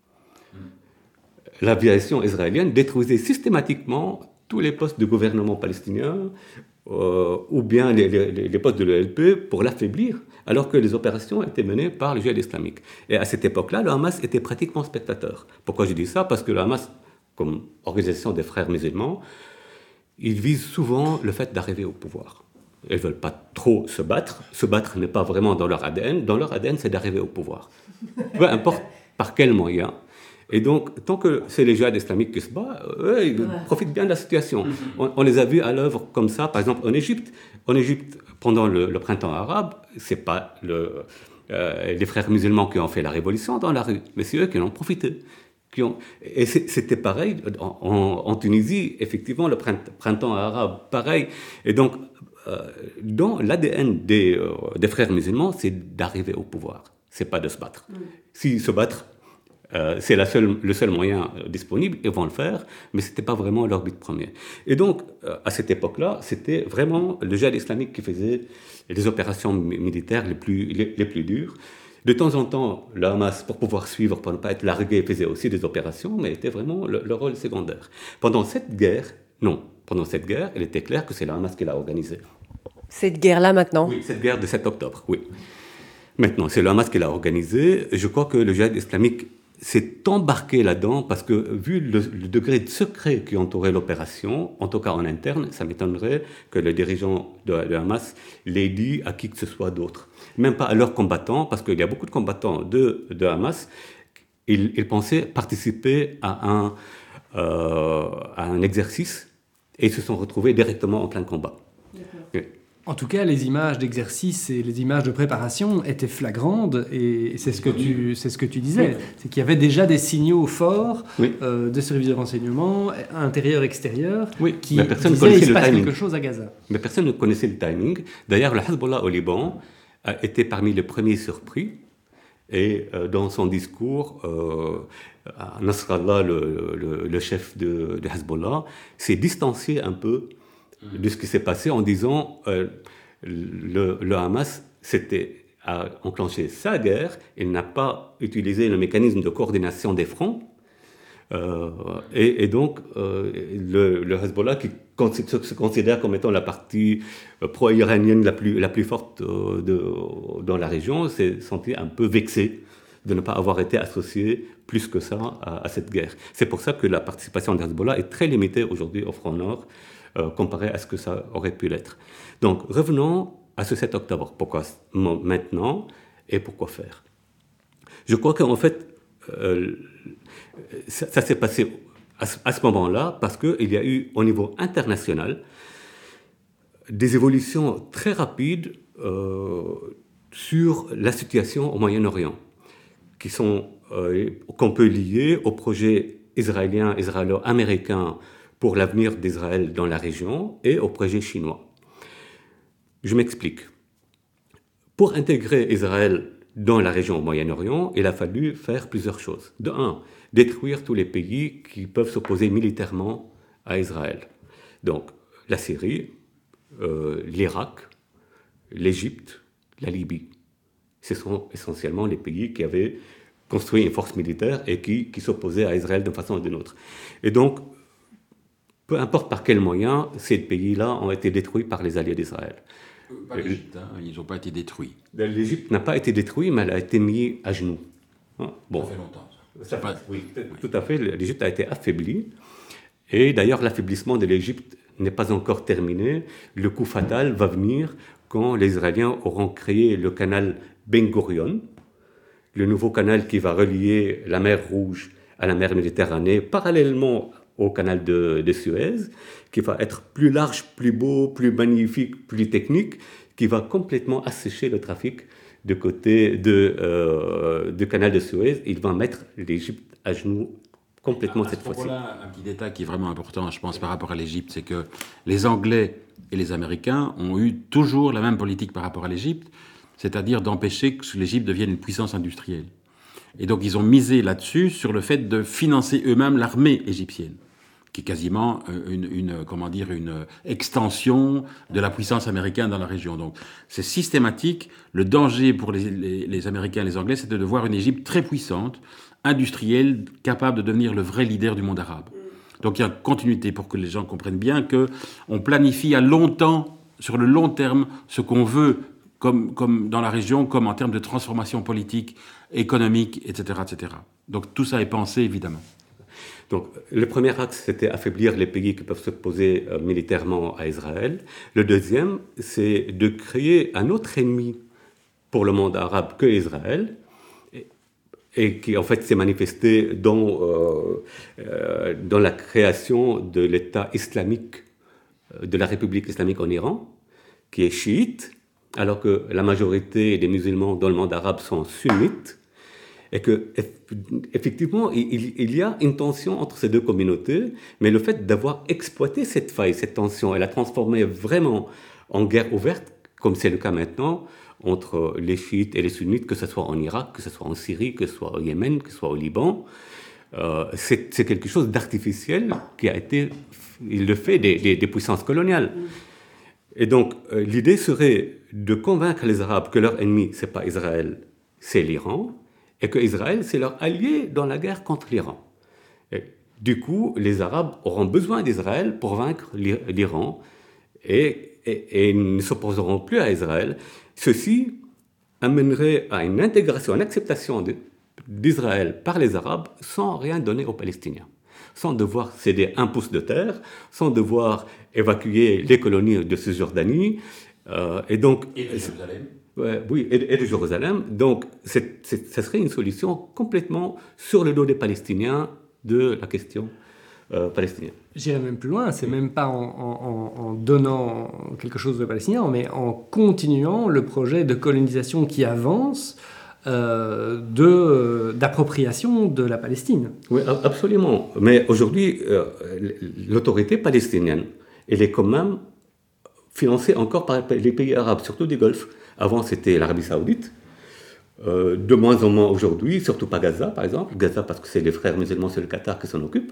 L'aviation israélienne détruisait systématiquement tous les postes de gouvernement palestinien euh, ou bien les, les, les postes de l'O L P pour l'affaiblir, alors que les opérations étaient menées par le djihad islamique. Et à cette époque-là, le Hamas était pratiquement spectateur. Pourquoi je dis ça? Parce que le Hamas, comme organisation des frères musulmans, ils visent souvent le fait d'arriver au pouvoir. Ils ne veulent pas trop se battre. Se battre n'est pas vraiment dans leur A D N. Dans leur A D N, c'est d'arriver au pouvoir. Peu importe par quel moyen. Et donc, tant que c'est les djihad islamiques qui se battent, eux, ils ouais. profitent bien de la situation. On, on les a vus à l'œuvre comme ça, par exemple en Égypte. En Égypte, pendant le, le printemps arabe, ce n'est pas le, euh, les frères musulmans qui ont fait la révolution dans la rue, mais c'est eux qui en ont profité. Qui ont, et c'était pareil en, en, en Tunisie, effectivement, le printemps arabe, pareil. Et donc, euh, dans l'A D N des, euh, des frères musulmans, c'est d'arriver au pouvoir, c'est pas de se battre. Mm. Si se battre, euh, c'est la seule, le seul moyen disponible, ils vont le faire, mais c'était pas vraiment leur but premier. Et donc, euh, à cette époque-là, c'était vraiment le djihad islamique qui faisait les opérations militaires les plus, les, les plus dures. De temps en temps, le Hamas, pour pouvoir suivre, pour ne pas être largué, faisait aussi des opérations, mais était vraiment le, le rôle secondaire. Pendant cette guerre, non. Pendant cette guerre, il était clair que c'est le Hamas qui l'a organisée. Cette guerre-là, maintenant? Oui, cette guerre de sept octobre, oui. Maintenant, c'est le Hamas qui l'a organisée. Je crois que le djihad islamique s'est embarqué là-dedans parce que, vu le, le degré de secret qui entourait l'opération, en tout cas en interne, ça m'étonnerait que le dirigeant de, de Hamas l'ait dit à qui que ce soit d'autre. Même pas à leurs combattants, parce qu'il y a beaucoup de combattants de, de Hamas, ils, ils pensaient participer à un, euh, à un exercice et ils se sont retrouvés directement en plein combat. Oui. En tout cas, les images d'exercice et les images de préparation étaient flagrantes, et c'est ce que tu, c'est ce que tu disais. Oui. C'est qu'il y avait déjà des signaux forts oui. euh, de services de renseignement, intérieur-extérieur, oui. qui Mais personne disaient qu'il se passe timing. quelque chose à Gaza. Mais personne ne connaissait le timing. D'ailleurs, le Hezbollah au Liban a été parmi les premiers surpris, et euh, dans son discours, euh, Nasrallah, le, le, le chef de, de Hezbollah, s'est distancié un peu de ce qui s'est passé en disant euh, le, le Hamas c'était, a enclenché sa guerre, il n'a pas utilisé le mécanisme de coordination des fronts, euh, et, et donc euh, le, le Hezbollah qui se considère comme étant la partie pro-iranienne la plus, la plus forte de, dans la région, s'est senti un peu vexé de ne pas avoir été associé plus que ça à, à cette guerre. C'est pour ça que la participation de Hezbollah est très limitée aujourd'hui au front nord, Euh, comparé à ce que ça aurait pu l'être. Donc, revenons à ce sept octobre. Pourquoi maintenant et pourquoi faire? Je crois qu'en fait, euh, ça, ça s'est passé à ce, à ce moment-là parce qu'il y a eu, au niveau international, des évolutions très rapides euh, sur la situation au Moyen-Orient, qui sont, euh, qu'on peut lier au projet israélien, israélo-américain pour l'avenir d'Israël dans la région et au projet chinois. Je m'explique. Pour intégrer Israël dans la région au Moyen-Orient, il a fallu faire plusieurs choses. De un, détruire tous les pays qui peuvent s'opposer militairement à Israël. Donc, la Syrie, euh, l'Irak, l'Égypte, la Libye. Ce sont essentiellement les pays qui avaient construit une force militaire et qui, qui s'opposaient à Israël d'une façon ou d'une autre. Et donc, peu importe par quels moyens, ces pays-là ont été détruits par les alliés d'Israël. Pas l'Égypte, hein, ils n'ont pas été détruits. L'Égypte n'a pas été détruite, mais elle a été mise à genoux. Hein, bon. Ça fait longtemps. Ça. Ça fait, oui, oui, tout à fait. L'Égypte a été affaiblie. Et d'ailleurs, l'affaiblissement de l'Égypte n'est pas encore terminé. Le coup fatal va venir quand les Israéliens auront créé le canal Ben Gurion, le nouveau canal qui va relier la mer Rouge à la mer Méditerranée, parallèlement au canal de, de Suez, qui va être plus large, plus beau, plus magnifique, plus technique, qui va complètement assécher le trafic de côté de, euh, du canal de Suez. Il va mettre l'Égypte à genoux complètement à, à cette fois-ci. Voilà un petit détail qui est vraiment important, je pense, par rapport à l'Égypte, c'est que les Anglais et les Américains ont eu toujours la même politique par rapport à l'Égypte. c'est-à-dire d'empêcher que l'Égypte devienne une puissance industrielle. Et donc ils ont misé là-dessus sur le fait de financer eux-mêmes l'armée égyptienne, qui est quasiment une, une, comment dire, une extension de la puissance américaine dans la région. Donc c'est systématique. Le danger pour les, les, les Américains et les Anglais, c'était de voir une Égypte très puissante, industrielle, capable de devenir le vrai leader du monde arabe. Donc il y a une continuité pour que les gens comprennent bien qu'on planifie à longtemps, sur le long terme, ce qu'on veut comme, comme dans la région, comme en termes de transformation politique, économique, et cetera, et cetera. Donc tout ça est pensé, évidemment. Donc, le premier axe, c'était affaiblir les pays qui peuvent s'opposer euh, militairement à Israël. Le deuxième, c'est de créer un autre ennemi pour le monde arabe que Israël, et, et qui en fait s'est manifesté dans, euh, euh, dans la création de l'État islamique, euh, de la République islamique en Iran, qui est chiite, alors que la majorité des musulmans dans le monde arabe sont sunnites. Et que, effectivement, il, il y a une tension entre ces deux communautés, mais le fait d'avoir exploité cette faille, cette tension, et la transformer vraiment en guerre ouverte, comme c'est le cas maintenant, entre les chiites et les sunnites, que ce soit en Irak, que ce soit en Syrie, que ce soit au Yémen, que ce soit au Liban, euh, c'est, c'est quelque chose d'artificiel qui a été le fait des, des, des puissances coloniales. Et donc, euh, l'idée serait de convaincre les Arabes que leur ennemi, ce n'est pas Israël, c'est l'Iran, et que Israël, c'est leur allié dans la guerre contre l'Iran. Et du coup, les Arabes auront besoin d'Israël pour vaincre l'Iran et, et, et ne s'opposeront plus à Israël. Ceci amènerait à une intégration, une acceptation de, d'Israël par les Arabes sans rien donner aux Palestiniens, sans devoir céder un pouce de terre, sans devoir évacuer les colonies de Cisjordanie. Euh, et donc, et de Jérusalem. Ouais, oui, et, et de Jérusalem. Donc, c'est, c'est, ça serait une solution complètement sur le dos des Palestiniens de la question euh, palestinienne. J'irais même plus loin, c'est même pas en, en, en donnant quelque chose aux Palestiniens, mais en continuant le projet de colonisation qui avance euh, de, d'appropriation de la Palestine. Oui, absolument. Mais aujourd'hui, euh, l'autorité palestinienne, elle est quand même financée encore par les pays arabes, surtout du Golfe. Avant, c'était l'Arabie Saoudite. Euh, de moins en moins aujourd'hui, surtout pas Gaza, par exemple. Gaza, parce que c'est les frères musulmans, c'est le Qatar qui s'en occupe.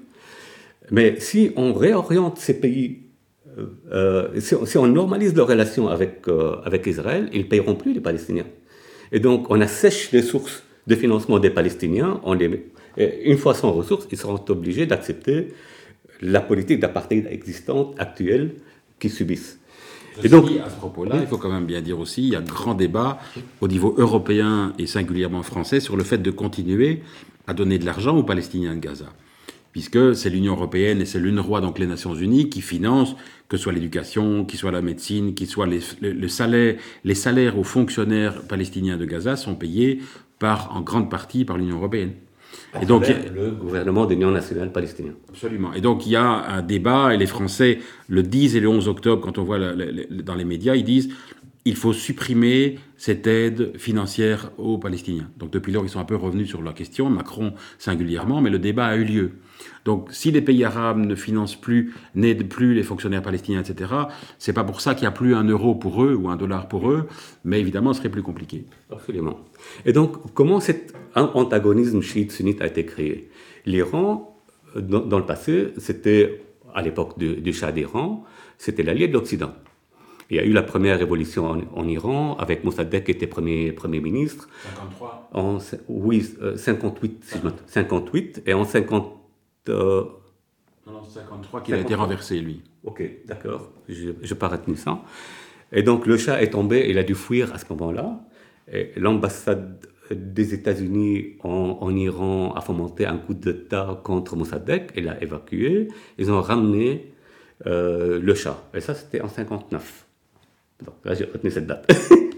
Mais si on réoriente ces pays, euh, euh, si, on, si on normalise leurs relations avec, euh, avec Israël, ils ne paieront plus les Palestiniens. Et donc, on assèche les sources de financement des Palestiniens. On les, et une fois sans ressources, ils seront obligés d'accepter la politique d'apartheid existante, actuelle, qu'ils subissent. Et donc, à ce propos-là, il faut quand même bien dire aussi, il y a un grand débat au niveau européen et singulièrement français sur le fait de continuer à donner de l'argent aux Palestiniens de Gaza. Puisque c'est l'Union européenne et c'est l'UNRWA, donc les Nations Unies, qui financent, que ce soit l'éducation, que ce soit la médecine, que ce soit les, le, le salaire, les salaires aux fonctionnaires palestiniens de Gaza sont payés par, en grande partie par l'Union européenne. Et donc, le gouvernement d'union nationale palestinien. Absolument. Et donc, il y a un débat, et les Français, le dix et le onze octobre, quand on voit le, le, le, dans les médias, ils disent il faut supprimer cette aide financière aux Palestiniens. Donc, depuis lors, ils sont un peu revenus sur la question, Macron singulièrement, mais le débat a eu lieu. Donc, si les pays arabes ne financent plus, n'aident plus les fonctionnaires palestiniens, et cetera, c'est pas pour ça qu'il n'y a plus un euro pour eux ou un dollar pour eux, mais évidemment, ce serait plus compliqué. Absolument. Et donc, comment cet antagonisme chiite-sunnite a été créé ? L'Iran, dans, dans le passé, c'était, à l'époque du, du Shah d'Iran, c'était l'allié de l'Occident. Il y a eu la première révolution en, en Iran, avec Mossadegh qui était premier, premier ministre. cinquante-trois En, oui, euh, cinquante-huit, si je me trompe. cinquante-huit, et en cinquante... Euh, non, non, cinquante-trois qu'il a été renversé, lui. Ok, d'accord, je n'ai pas retenu ça. Et donc le Shah est tombé, il a dû fuir à ce moment-là. Et l'ambassade des États-Unis en, en Iran a fomenté un coup d'État contre Mossadegh, il l'a évacué. Ils ont ramené euh, le Shah. Et ça, c'était en cinquante-neuf. Donc là, j'ai retenu cette date.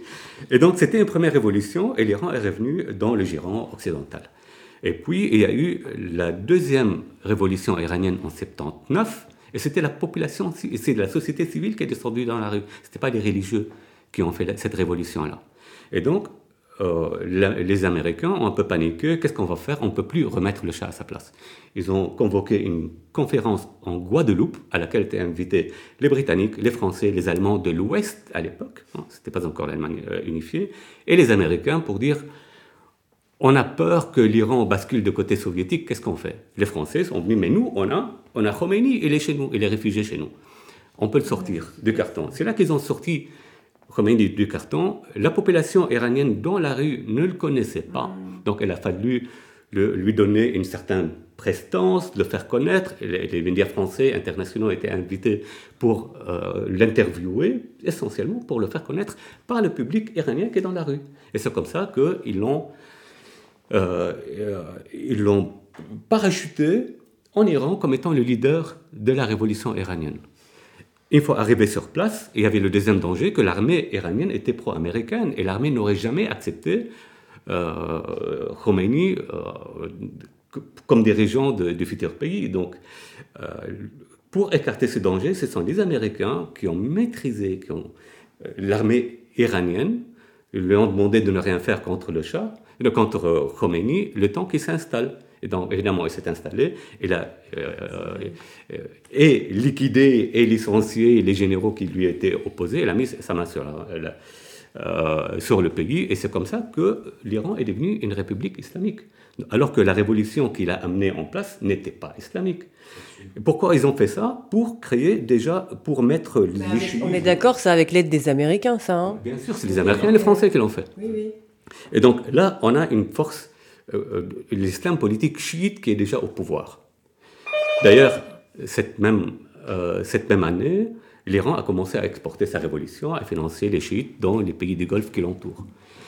Et donc, c'était une première révolution, et l'Iran est revenu dans le giron occidental. Et puis, il y a eu la deuxième révolution iranienne en soixante-dix-neuf, et c'était la population, c'est la société civile qui est descendue dans la rue. Ce n'était pas les religieux qui ont fait cette révolution-là. Et donc, euh, la, les Américains ont un peu paniqué. Qu'est-ce qu'on va faire? On ne peut plus remettre le Shah à sa place. Ils ont convoqué une conférence en Guadeloupe à laquelle étaient invités les Britanniques, les Français, les Allemands de l'Ouest à l'époque, hein, ce n'était pas encore l'Allemagne euh, unifiée, et les Américains pour dire on a peur que l'Iran bascule de côté soviétique, qu'est-ce qu'on fait? Les Français sont venus, mais nous, on a, on a Khomeini, il est chez nous, il est réfugié chez nous. On peut le sortir du carton. C'est là qu'ils ont sorti Khomeini du carton. La population iranienne dans la rue ne le connaissait pas, donc il a fallu le, lui donner une certaine prestance, le faire connaître. Les, les médias français internationaux étaient invités pour euh, l'interviewer, essentiellement pour le faire connaître par le public iranien qui est dans la rue. Et c'est comme ça qu'ils l'ont, euh, euh, ils l'ont parachuté en Iran comme étant le leader de la révolution iranienne. Une fois arrivé sur place, il y avait le deuxième danger que l'armée iranienne était pro-américaine et l'armée n'aurait jamais accepté euh, Khomeini euh, comme dirigeant de, du futur pays. Donc, euh, pour écarter ce danger, ce sont les Américains qui ont maîtrisé qui ont, euh, l'armée iranienne, ils lui ont demandé de ne rien faire contre le Shah, contre euh, Khomeini, le temps qu'il s'installe. Et donc, évidemment, il s'est installé, il a euh, euh, et liquidé et licencié les généraux qui lui étaient opposés, il a mis sa main sur, la, la, euh, sur le pays, et c'est comme ça que l'Iran est devenu une république islamique, alors que la révolution qu'il a amenée en place n'était pas islamique. Et pourquoi ils ont fait ça? Pour créer déjà, pour mettre les chiites... On est d'accord, c'est avec l'aide des Américains, ça, hein? Bien sûr, c'est les Américains et les Français qui l'ont fait. Oui, oui. Et donc là, on a une force... Euh, l'islam politique chiite qui est déjà au pouvoir. D'ailleurs, cette même, euh, cette même année, l'Iran a commencé à exporter sa révolution, à financer les chiites dans les pays du Golfe qui l'entourent.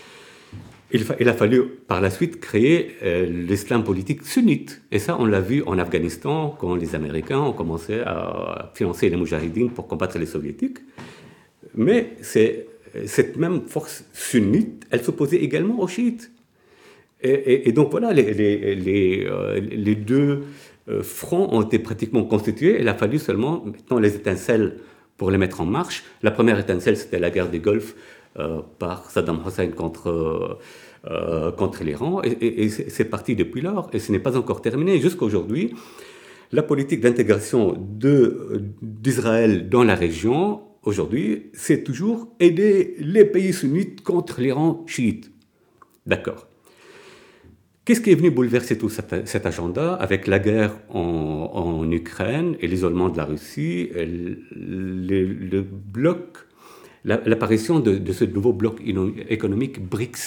Il, fa- il a fallu par la suite créer euh, l'islam politique sunnite. Et ça, on l'a vu en Afghanistan, quand les Américains ont commencé à financer les moujahidines pour combattre les soviétiques. Mais c'est, cette même force sunnite, elle s'opposait également aux chiites. Et, et, et donc voilà, les, les, les, euh, les deux euh, fronts ont été pratiquement constitués. Il a fallu seulement maintenant les étincelles pour les mettre en marche. La première étincelle, c'était la guerre du Golfe euh, par Saddam Hussein contre, euh, contre l'Iran. Et, et, et c'est parti depuis lors. Et ce n'est pas encore terminé. Jusqu'à aujourd'hui, la politique d'intégration de, d'Israël dans la région, aujourd'hui, c'est toujours aider les pays sunnites contre l'Iran chiite. D'accord. Qu'est-ce qui est venu bouleverser tout cet, cet agenda avec la guerre en, en Ukraine et l'isolement de la Russie, le, le, le bloc, la, l'apparition de, de ce nouveau bloc économique BRICS,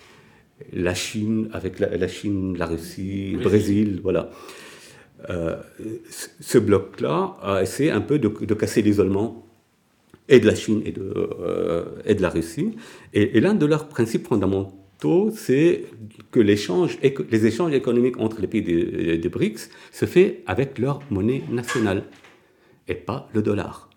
la Chine avec la, la Chine, la Russie, le Brésil, voilà. Euh, ce bloc-là a essayé un peu de, de casser l'isolement et de la Chine et de, euh, et de la Russie. Et, et l'un de leurs principes fondamentaux, c'est que l'échange, les échanges économiques entre les pays des de BRICS se fait avec leur monnaie nationale et pas le dollar.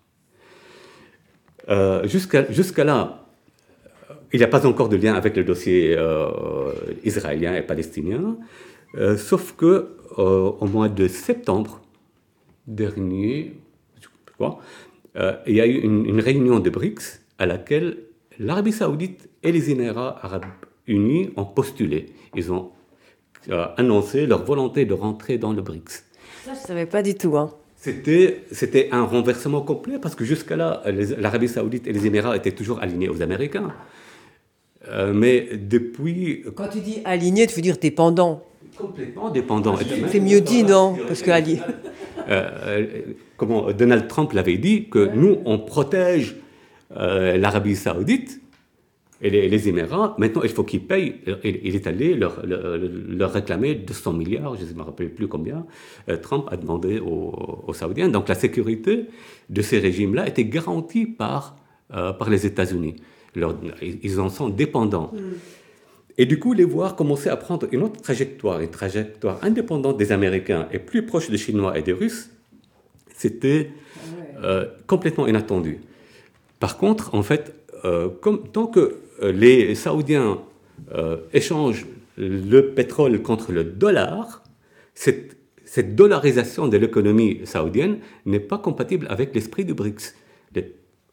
Euh, jusqu'à, jusqu'à là, il n'y a pas encore de lien avec le dossier euh, israélien et palestinien, euh, sauf que euh, au mois de septembre dernier, je crois, euh, il y a eu une, une réunion de BRICS à laquelle l'Arabie Saoudite et les Émirats arabes unis ont postulé. Ils ont euh, annoncé leur volonté de rentrer dans le BRICS. Ça, je ne savais pas du tout. Hein. C'était, c'était un renversement complet parce que jusqu'à là, les, l'Arabie Saoudite et les Émirats étaient toujours alignés aux Américains. Euh, mais depuis... Quand tu dis aligné, tu veux dire dépendant. Complètement dépendant. C'est mieux dit, non? Parce que ali... euh, comment Donald Trump l'avait dit, que nous, on protège euh, l'Arabie Saoudite et les, les Émirats. Maintenant, il faut qu'ils payent. Il, il est allé leur, leur, leur réclamer deux cents milliards, je ne me rappelle plus combien, euh, Trump a demandé aux, aux Saoudiens. Donc la sécurité de ces régimes-là était garantie par, euh, par les États-Unis. Leur, ils en sont dépendants. Mm. Et du coup, les voir commencer à prendre une autre trajectoire, une trajectoire indépendante des Américains et plus proche des Chinois et des Russes, c'était euh, complètement inattendu. Par contre, en fait, euh, comme, tant que les Saoudiens euh, échangent le pétrole contre le dollar, cette, cette dollarisation de l'économie saoudienne n'est pas compatible avec l'esprit du BRICS. Les,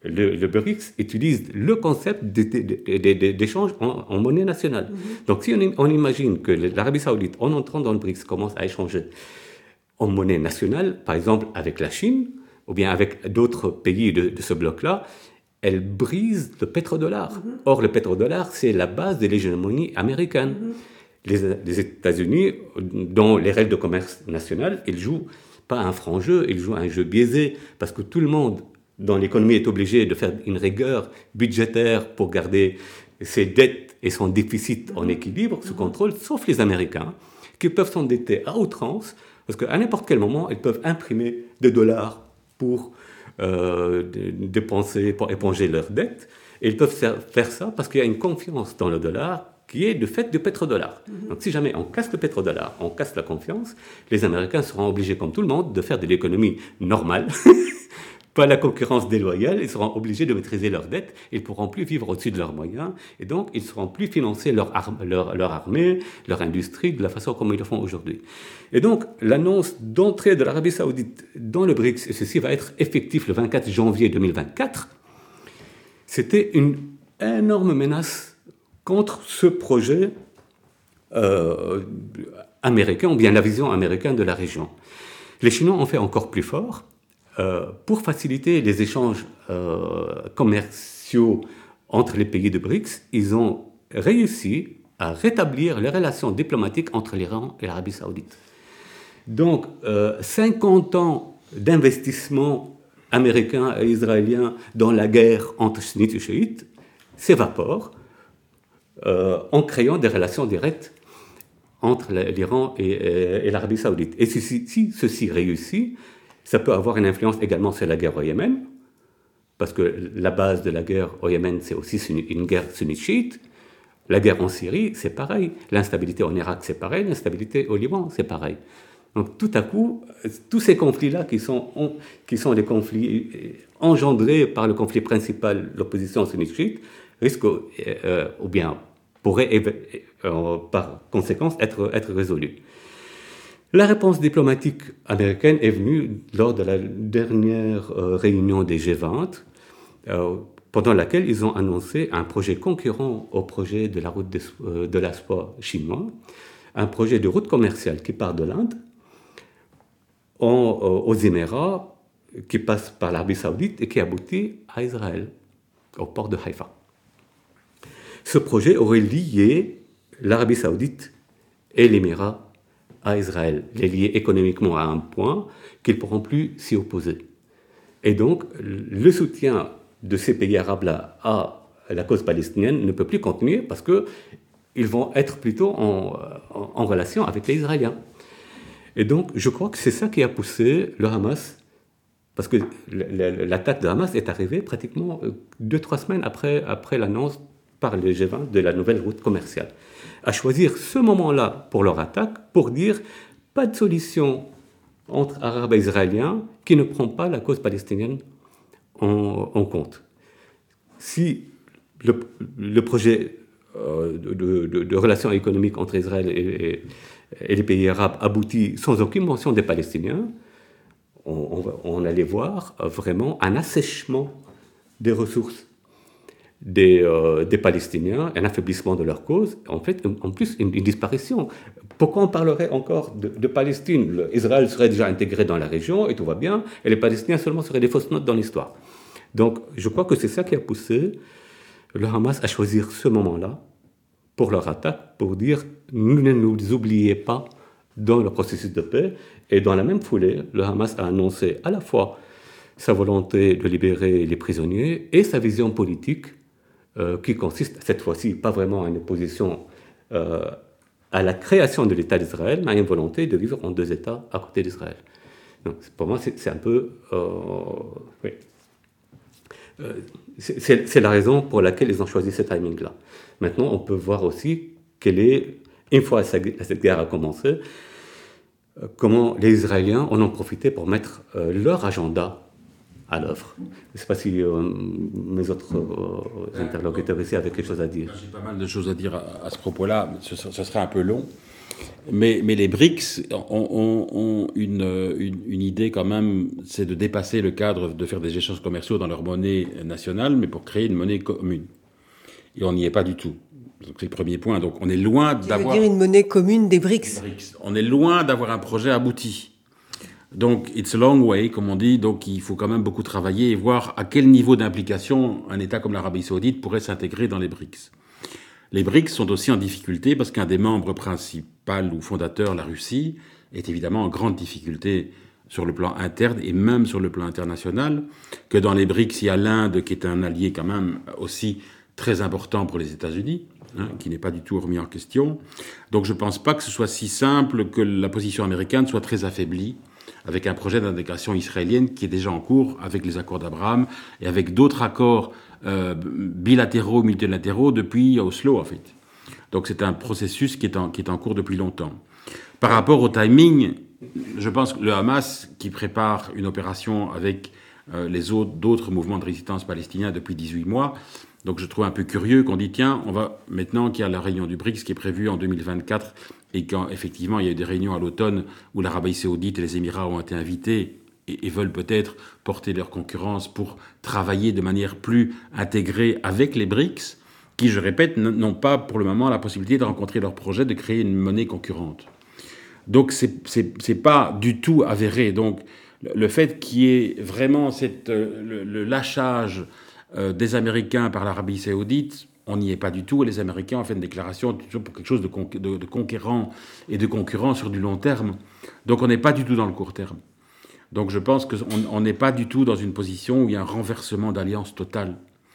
le, le BRICS utilise le concept d'échange en, en monnaie nationale. Mm-hmm. Donc, si on, on imagine que l'Arabie Saoudite, en entrant dans le BRICS, commence à échanger en monnaie nationale, par exemple avec la Chine, ou bien avec d'autres pays de, de ce bloc-là, elle brise le pétrodollar. Mm-hmm. Or, le pétrodollar, c'est la base de l'hégémonie américaine. Mm-hmm. Les, les États-Unis, dans les règles de commerce national, ils jouent pas un franc jeu, ils jouent un jeu biaisé, parce que tout le monde dans l'économie est obligé de faire une rigueur budgétaire pour garder ses dettes et son déficit en équilibre, sous contrôle, sauf les Américains, qui peuvent s'endetter à outrance, parce qu'à n'importe quel moment, ils peuvent imprimer des dollars pour euh, dépenser, pour éponger leurs dettes, et ils peuvent faire ça parce qu'il y a une confiance dans le dollar qui est de fait du pétrodollar. Mm-hmm. Donc si jamais on casse le pétrodollar, on casse la confiance, les Américains seront obligés, comme tout le monde, de faire de l'économie normale, pas la concurrence déloyale, ils seront obligés de maîtriser leurs dettes, ils ne pourront plus vivre au-dessus de leurs moyens, et donc ils ne seront plus financer leur, ar- leur, leur armée, leur industrie, de la façon comme ils le font aujourd'hui. Et donc, l'annonce d'entrée de l'Arabie Saoudite dans le BRICS, et ceci va être effectif le vingt-quatre janvier deux mille vingt-quatre, c'était une énorme menace contre ce projet euh, américain, ou bien la vision américaine de la région. Les Chinois ont fait encore plus fort. Euh, pour faciliter les échanges euh, commerciaux entre les pays de BRICS, ils ont réussi à rétablir les relations diplomatiques entre l'Iran et l'Arabie Saoudite. Donc, euh, cinquante ans d'investissement américain et israélien dans la guerre entre sunnites et chiites s'évaporent euh, en créant des relations directes entre l'Iran et, et, et l'Arabie Saoudite. Et si, si ceci réussit, ça peut avoir une influence également sur la guerre au Yémen, parce que la base de la guerre au Yémen, c'est aussi une guerre sunnite-chiite. La guerre en Syrie, c'est pareil. L'instabilité en Irak, c'est pareil. L'instabilité au Liban, c'est pareil. Donc tout à coup, tous ces conflits-là, qui sont, qui sont des conflits engendrés par le conflit principal, l'opposition sunnite-chiite, risquent, euh, ou bien pourraient, euh, par conséquence, être, être résolus. La réponse diplomatique américaine est venue lors de la dernière euh, réunion des G vingt, euh, pendant laquelle ils ont annoncé un projet concurrent au projet de la route de, euh, de la soie chinois, un projet de route commerciale qui part de l'Inde en, euh, aux Émirats, qui passe par l'Arabie Saoudite et qui aboutit à Israël, au port de Haïfa. Ce projet aurait lié l'Arabie Saoudite et l'Émirat à Israël, les lier économiquement à un point qu'ils ne pourront plus s'y opposer. Et donc, le soutien de ces pays arabes-là à la cause palestinienne ne peut plus continuer parce qu'ils vont être plutôt en, en, en relation avec les Israéliens. Et donc, je crois que c'est ça qui a poussé le Hamas, parce que l'attaque de Hamas est arrivée pratiquement deux, trois semaines après, après l'annonce par le G vingt de la nouvelle route commerciale, à choisir ce moment-là pour leur attaque, pour dire pas de solution entre Arabes et Israéliens qui ne prend pas la cause palestinienne en, en compte. Si le, le projet euh, de, de, de relations économiques entre Israël et, et, et les pays arabes aboutit sans aucune mention des Palestiniens, on, on, on allait voir vraiment un assèchement des ressources Des, euh, des Palestiniens, un affaiblissement de leur cause, en fait, en plus, une, une disparition. Pourquoi on parlerait encore de, de Palestine ? Israël serait déjà intégré dans la région et tout va bien, et les Palestiniens seulement seraient des fausses notes dans l'histoire. Donc, je crois que c'est ça qui a poussé le Hamas à choisir ce moment-là pour leur attaque, pour dire « ne nous oubliez pas dans le processus de paix ». Et dans la même foulée, le Hamas a annoncé à la fois sa volonté de libérer les prisonniers et sa vision politique Euh, qui consiste, cette fois-ci, pas vraiment à une opposition euh, à la création de l'État d'Israël, mais à une volonté de vivre en deux États à côté d'Israël. Donc, pour moi, c'est, c'est un peu... Euh, oui. euh, c'est, c'est, c'est la raison pour laquelle ils ont choisi ce timing-là. Maintenant, on peut voir aussi quelle est, une fois cette guerre a commencé, euh, comment les Israéliens en ont profité pour mettre euh, leur agenda à l'œuvre. Je ne sais pas si euh, mes autres euh, interlocuteurs ici avaient quelque chose à dire. J'ai pas mal de choses à dire à, à ce propos-là, mais ce, ce sera un peu long. Mais, mais les BRICS ont, ont, ont une, une, une idée quand même, c'est de dépasser le cadre de faire des échanges commerciaux dans leur monnaie nationale, mais pour créer une monnaie commune. Et on n'y est pas du tout. Donc c'est le premier point. Donc on est loin Tu d'avoir... veux dire une monnaie commune des BRICS? des BRICS. On est loin d'avoir un projet abouti. Donc it's a long way, comme on dit. Donc il faut quand même beaucoup travailler et voir à quel niveau d'implication un État comme l'Arabie Saoudite pourrait s'intégrer dans les BRICS. Les BRICS sont aussi en difficulté parce qu'un des membres principaux ou fondateurs, la Russie, est évidemment en grande difficulté sur le plan interne et même sur le plan international, que dans les BRICS, il y a l'Inde qui est un allié quand même aussi très important pour les États-Unis, hein, qui n'est pas du tout remis en question. Donc je ne pense pas que ce soit si simple que la position américaine soit très affaiblie avec un projet d'intégration israélienne qui est déjà en cours avec les accords d'Abraham et avec d'autres accords euh, bilatéraux, multilatéraux depuis Oslo, en fait. Donc c'est un processus qui est, en, qui est en cours depuis longtemps. Par rapport au timing, je pense que le Hamas, qui prépare une opération avec euh, les autres, d'autres mouvements de résistance palestiniens depuis dix-huit mois, donc je trouve un peu curieux qu'on dit, tiens, on va, maintenant qu'il y a la réunion du BRICS qui est prévue en deux mille vingt-quatre, et quand effectivement il y a eu des réunions à l'automne où l'Arabie Saoudite et les Émirats ont été invités et, et veulent peut-être porter leur concurrence pour travailler de manière plus intégrée avec les BRICS, qui, je répète, n'ont pas pour le moment la possibilité de rencontrer leur projet de créer une monnaie concurrente. Donc c'est, c'est, c'est pas du tout avéré. Donc le fait qu'il y ait vraiment cette, le, le lâchage euh, des Américains par l'Arabie Saoudite, on n'y est pas du tout. Et les Américains ont fait une déclaration pour quelque chose de, con, de, de conquérant et de concurrent sur du long terme. Donc on n'est pas du tout dans le court terme. Donc je pense qu'on n'est pas du tout dans une position où il y a un renversement d'alliance totale.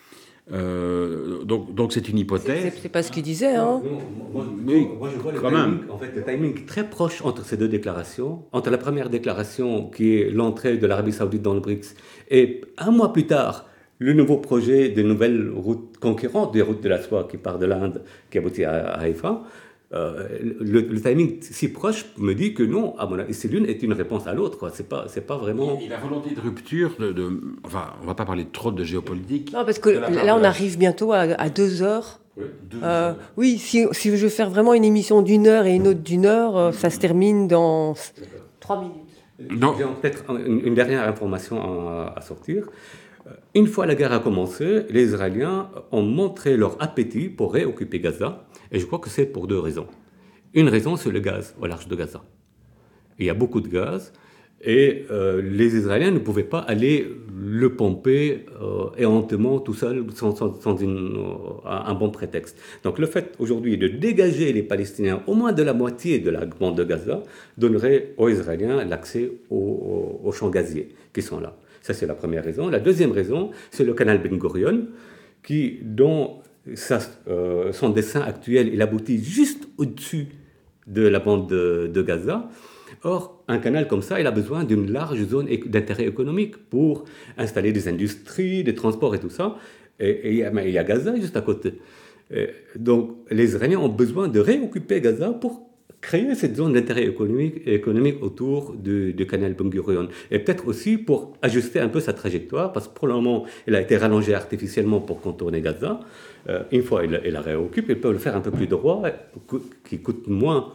Euh, donc, donc c'est une hypothèse. C'est, c'est pas ce qu'il disait, hein. Non, moi, Oui, moi, je vois le quand timing, même. en fait, le timing très proche entre ces deux déclarations, entre la première déclaration qui est l'entrée de l'Arabie Saoudite dans le BRICS, et un mois plus tard, le nouveau projet de nouvelles routes concurrentes, des routes de la soie qui part de l'Inde, qui aboutit à, à Haïfa. Euh, le, le timing si proche me dit que non, à mon avis, c'est l'une est une réponse à l'autre, quoi. C'est pas, c'est pas vraiment. Et la volonté de rupture, de, de, enfin, on va pas parler trop de géopolitique. Non, parce que là, on arrive bientôt à, à deux heures. Oui, deux Euh, heures. oui, si, si je veux faire vraiment une émission d'une heure et une autre d'une heure, euh, ça se termine dans trois minutes. Non. J'ai peut-être une, une dernière information à, à sortir. Une fois la guerre a commencé, les Israéliens ont montré leur appétit pour réoccuper Gaza, et je crois que c'est pour deux raisons. Une raison, c'est le gaz au large de Gaza. Il y a beaucoup de gaz, et euh, les Israéliens ne pouvaient pas aller le pomper euh, éhontément tout seul, sans, sans, sans une, euh, un bon prétexte. Donc le fait aujourd'hui de dégager les Palestiniens au moins de la moitié de la bande de Gaza donnerait aux Israéliens l'accès aux, aux, aux champs gaziers qui sont là. Ça, c'est la première raison. La deuxième raison, c'est le canal Ben Gurion, qui, dont sa, euh, son dessin actuel, il aboutit juste au-dessus de la bande de, de Gaza. Or, un canal comme ça, il a besoin d'une large zone d'intérêt économique pour installer des industries, des transports et tout ça. Et, et il, y a, il y a Gaza juste à côté. Et donc, les Israéliens ont besoin de réoccuper Gaza pour créer cette zone d'intérêt économique, économique autour du, du canal Ben Gurion. Et peut-être aussi pour ajuster un peu sa trajectoire, parce que pour le moment, il a été rallongé artificiellement pour contourner Gaza. Euh, une fois il, il la réoccupe, il peut le faire un peu plus droit, qui coûte moins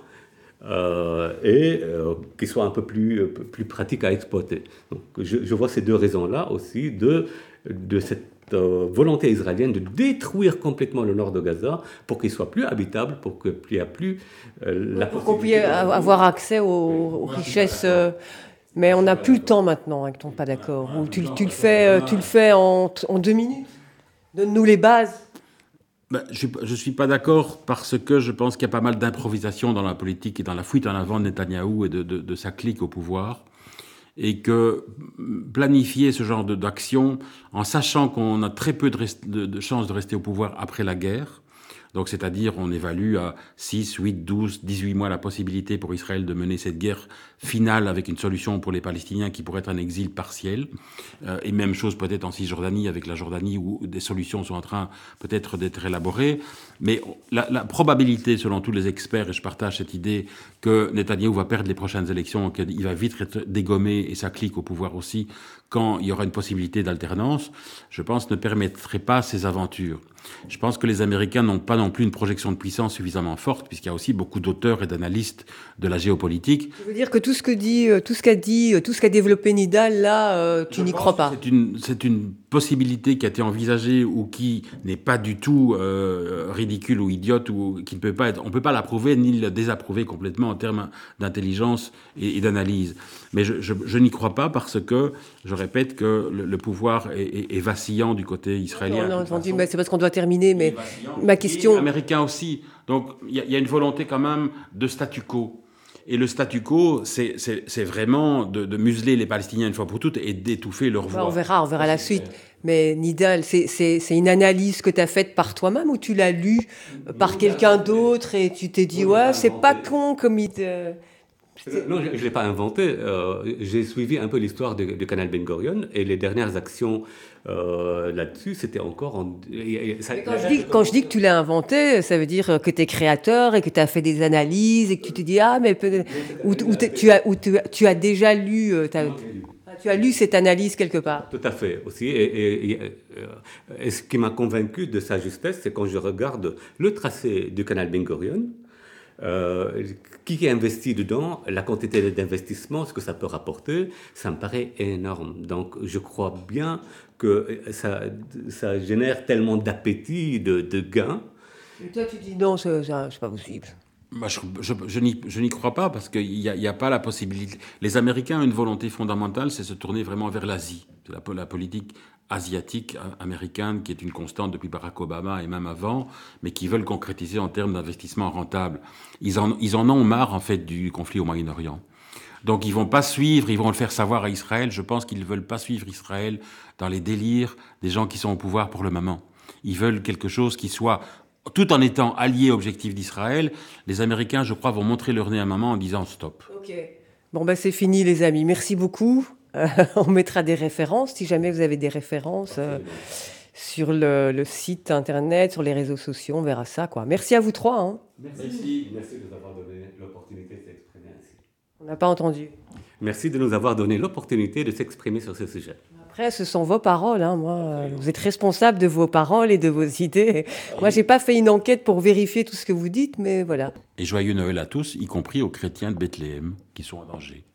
euh, et euh, qui soit un peu plus, plus pratique à exploiter. Donc, je, je vois ces deux raisons-là aussi de, de cette Euh, volonté israélienne de détruire complètement le nord de Gaza pour qu'il soit plus habitable, pour qu'il n'y ait plus euh, la Pour qu'on puisse avoir accès aux, aux richesses. Euh, mais on n'a plus le temps maintenant, avec ton pas d'accord. Ou tu, tu, le fais, tu le fais en, en deux minutes. Donne-nous les bases. Ben, je ne suis pas d'accord parce que je pense qu'il y a pas mal d'improvisation dans la politique et dans la fuite en avant de Netanyahou et de, de, de sa clique au pouvoir. Et que planifier ce genre de, d'action en sachant qu'on a très peu de, rest, de, de chances de rester au pouvoir après la guerre, donc c'est-à-dire on évalue à six, huit, douze, dix-huit mois la possibilité pour Israël de mener cette guerre finale avec une solution pour les Palestiniens qui pourrait être un exil partiel, euh, et même chose peut-être en Cisjordanie avec la Jordanie où des solutions sont en train peut-être d'être élaborées, mais la, la probabilité selon tous les experts, et je partage cette idée, que Netanyahou va perdre les prochaines élections, qu'il va vite être dégommé et ça clique au pouvoir aussi quand il y aura une possibilité d'alternance, je pense ne permettrait pas ces aventures. Je pense que les Américains n'ont pas non plus une projection de puissance suffisamment forte, puisqu'il y a aussi beaucoup d'auteurs et d'analystes de la géopolitique. Tu veux dire que tout ce que dit, tout ce qu'a dit, tout ce qu'a développé Nidal, là, euh, tu Je n'y pense crois que pas? C'est une, c'est une possibilité qui a été envisagée ou qui n'est pas du tout euh, ridicule ou idiote, ou qui ne peut pas être, on ne peut pas l'approuver ni le désapprouver complètement en termes d'intelligence et, et d'analyse. Mais je, je, je n'y crois pas parce que, je répète, que le, le pouvoir est, est, est vacillant du côté israélien. Non, non, entendu, mais c'est parce qu'on doit terminer, mais ma question... Et américain aussi. Donc, il y, y a une volonté quand même de statu quo. Et le statu quo, c'est, c'est, c'est vraiment de, de museler les Palestiniens une fois pour toutes et d'étouffer leur voix. On verra, on verra la suite. Mais Nidal, c'est, c'est, c'est une analyse que tu as faite par toi-même ou tu l'as lue par quelqu'un d'autre et tu t'es dit, ouais, c'est pas con comme il te... Non, je ne l'ai pas inventé. Euh, j'ai suivi un peu l'histoire du, du canal Ben Gurion et les dernières actions euh, là-dessus, c'était encore... En, et, et ça, quand, je dis, quand je dis que tu l'as inventé, ça veut dire que tu es créateur et que tu as fait des analyses et que tu te dis, ah, mais peut-être... Ou, ou tu, as, ou tu, tu as déjà lu... Tu as lu cette analyse quelque part. Tout à fait, aussi. Et, et, et, et ce qui m'a convaincu de sa justesse, c'est quand je regarde le tracé du canal Ben Gurion, Euh, qui est investi dedans, la quantité d'investissement, ce que ça peut rapporter, ça me paraît énorme. Donc je crois bien que ça, ça génère tellement d'appétit, de, de gains. Et toi tu dis non, c'est, c'est pas possible. Bah, je, je, je, n'y, je n'y crois pas parce qu'il n'y a, y a pas la possibilité. Les Américains ont une volonté fondamentale, c'est se tourner vraiment vers l'Asie. C'est la, la politique asiatique américaine qui est une constante depuis Barack Obama et même avant, mais qui veulent concrétiser en termes d'investissement rentable. Ils en, ils en ont marre en fait du conflit au Moyen-Orient. Donc ils vont pas suivre, ils vont le faire savoir à Israël. Je pense qu'ils ne veulent pas suivre Israël dans les délires des gens qui sont au pouvoir pour le moment. Ils veulent quelque chose qui soit, tout en étant allié au objectif d'Israël. Les Américains, je crois, vont montrer leur nez à un moment en disant stop. Ok. Bon ben c'est fini les amis. Merci beaucoup. Euh, on mettra des références, si jamais vous avez des références euh, sur le, le site internet, sur les réseaux sociaux, on verra ça, quoi. Merci à vous trois. Hein. Merci. Merci de nous avoir donné l'opportunité de s'exprimer ainsi. On n'a pas entendu. Merci de nous avoir donné l'opportunité de s'exprimer sur ce sujet. Après, ce sont vos paroles. Hein, moi, euh, vous êtes responsable de vos paroles et de vos idées. Moi, j'ai pas fait une enquête pour vérifier tout ce que vous dites, mais voilà. Et joyeux Noël à tous, y compris aux chrétiens de Bethléem qui sont en danger.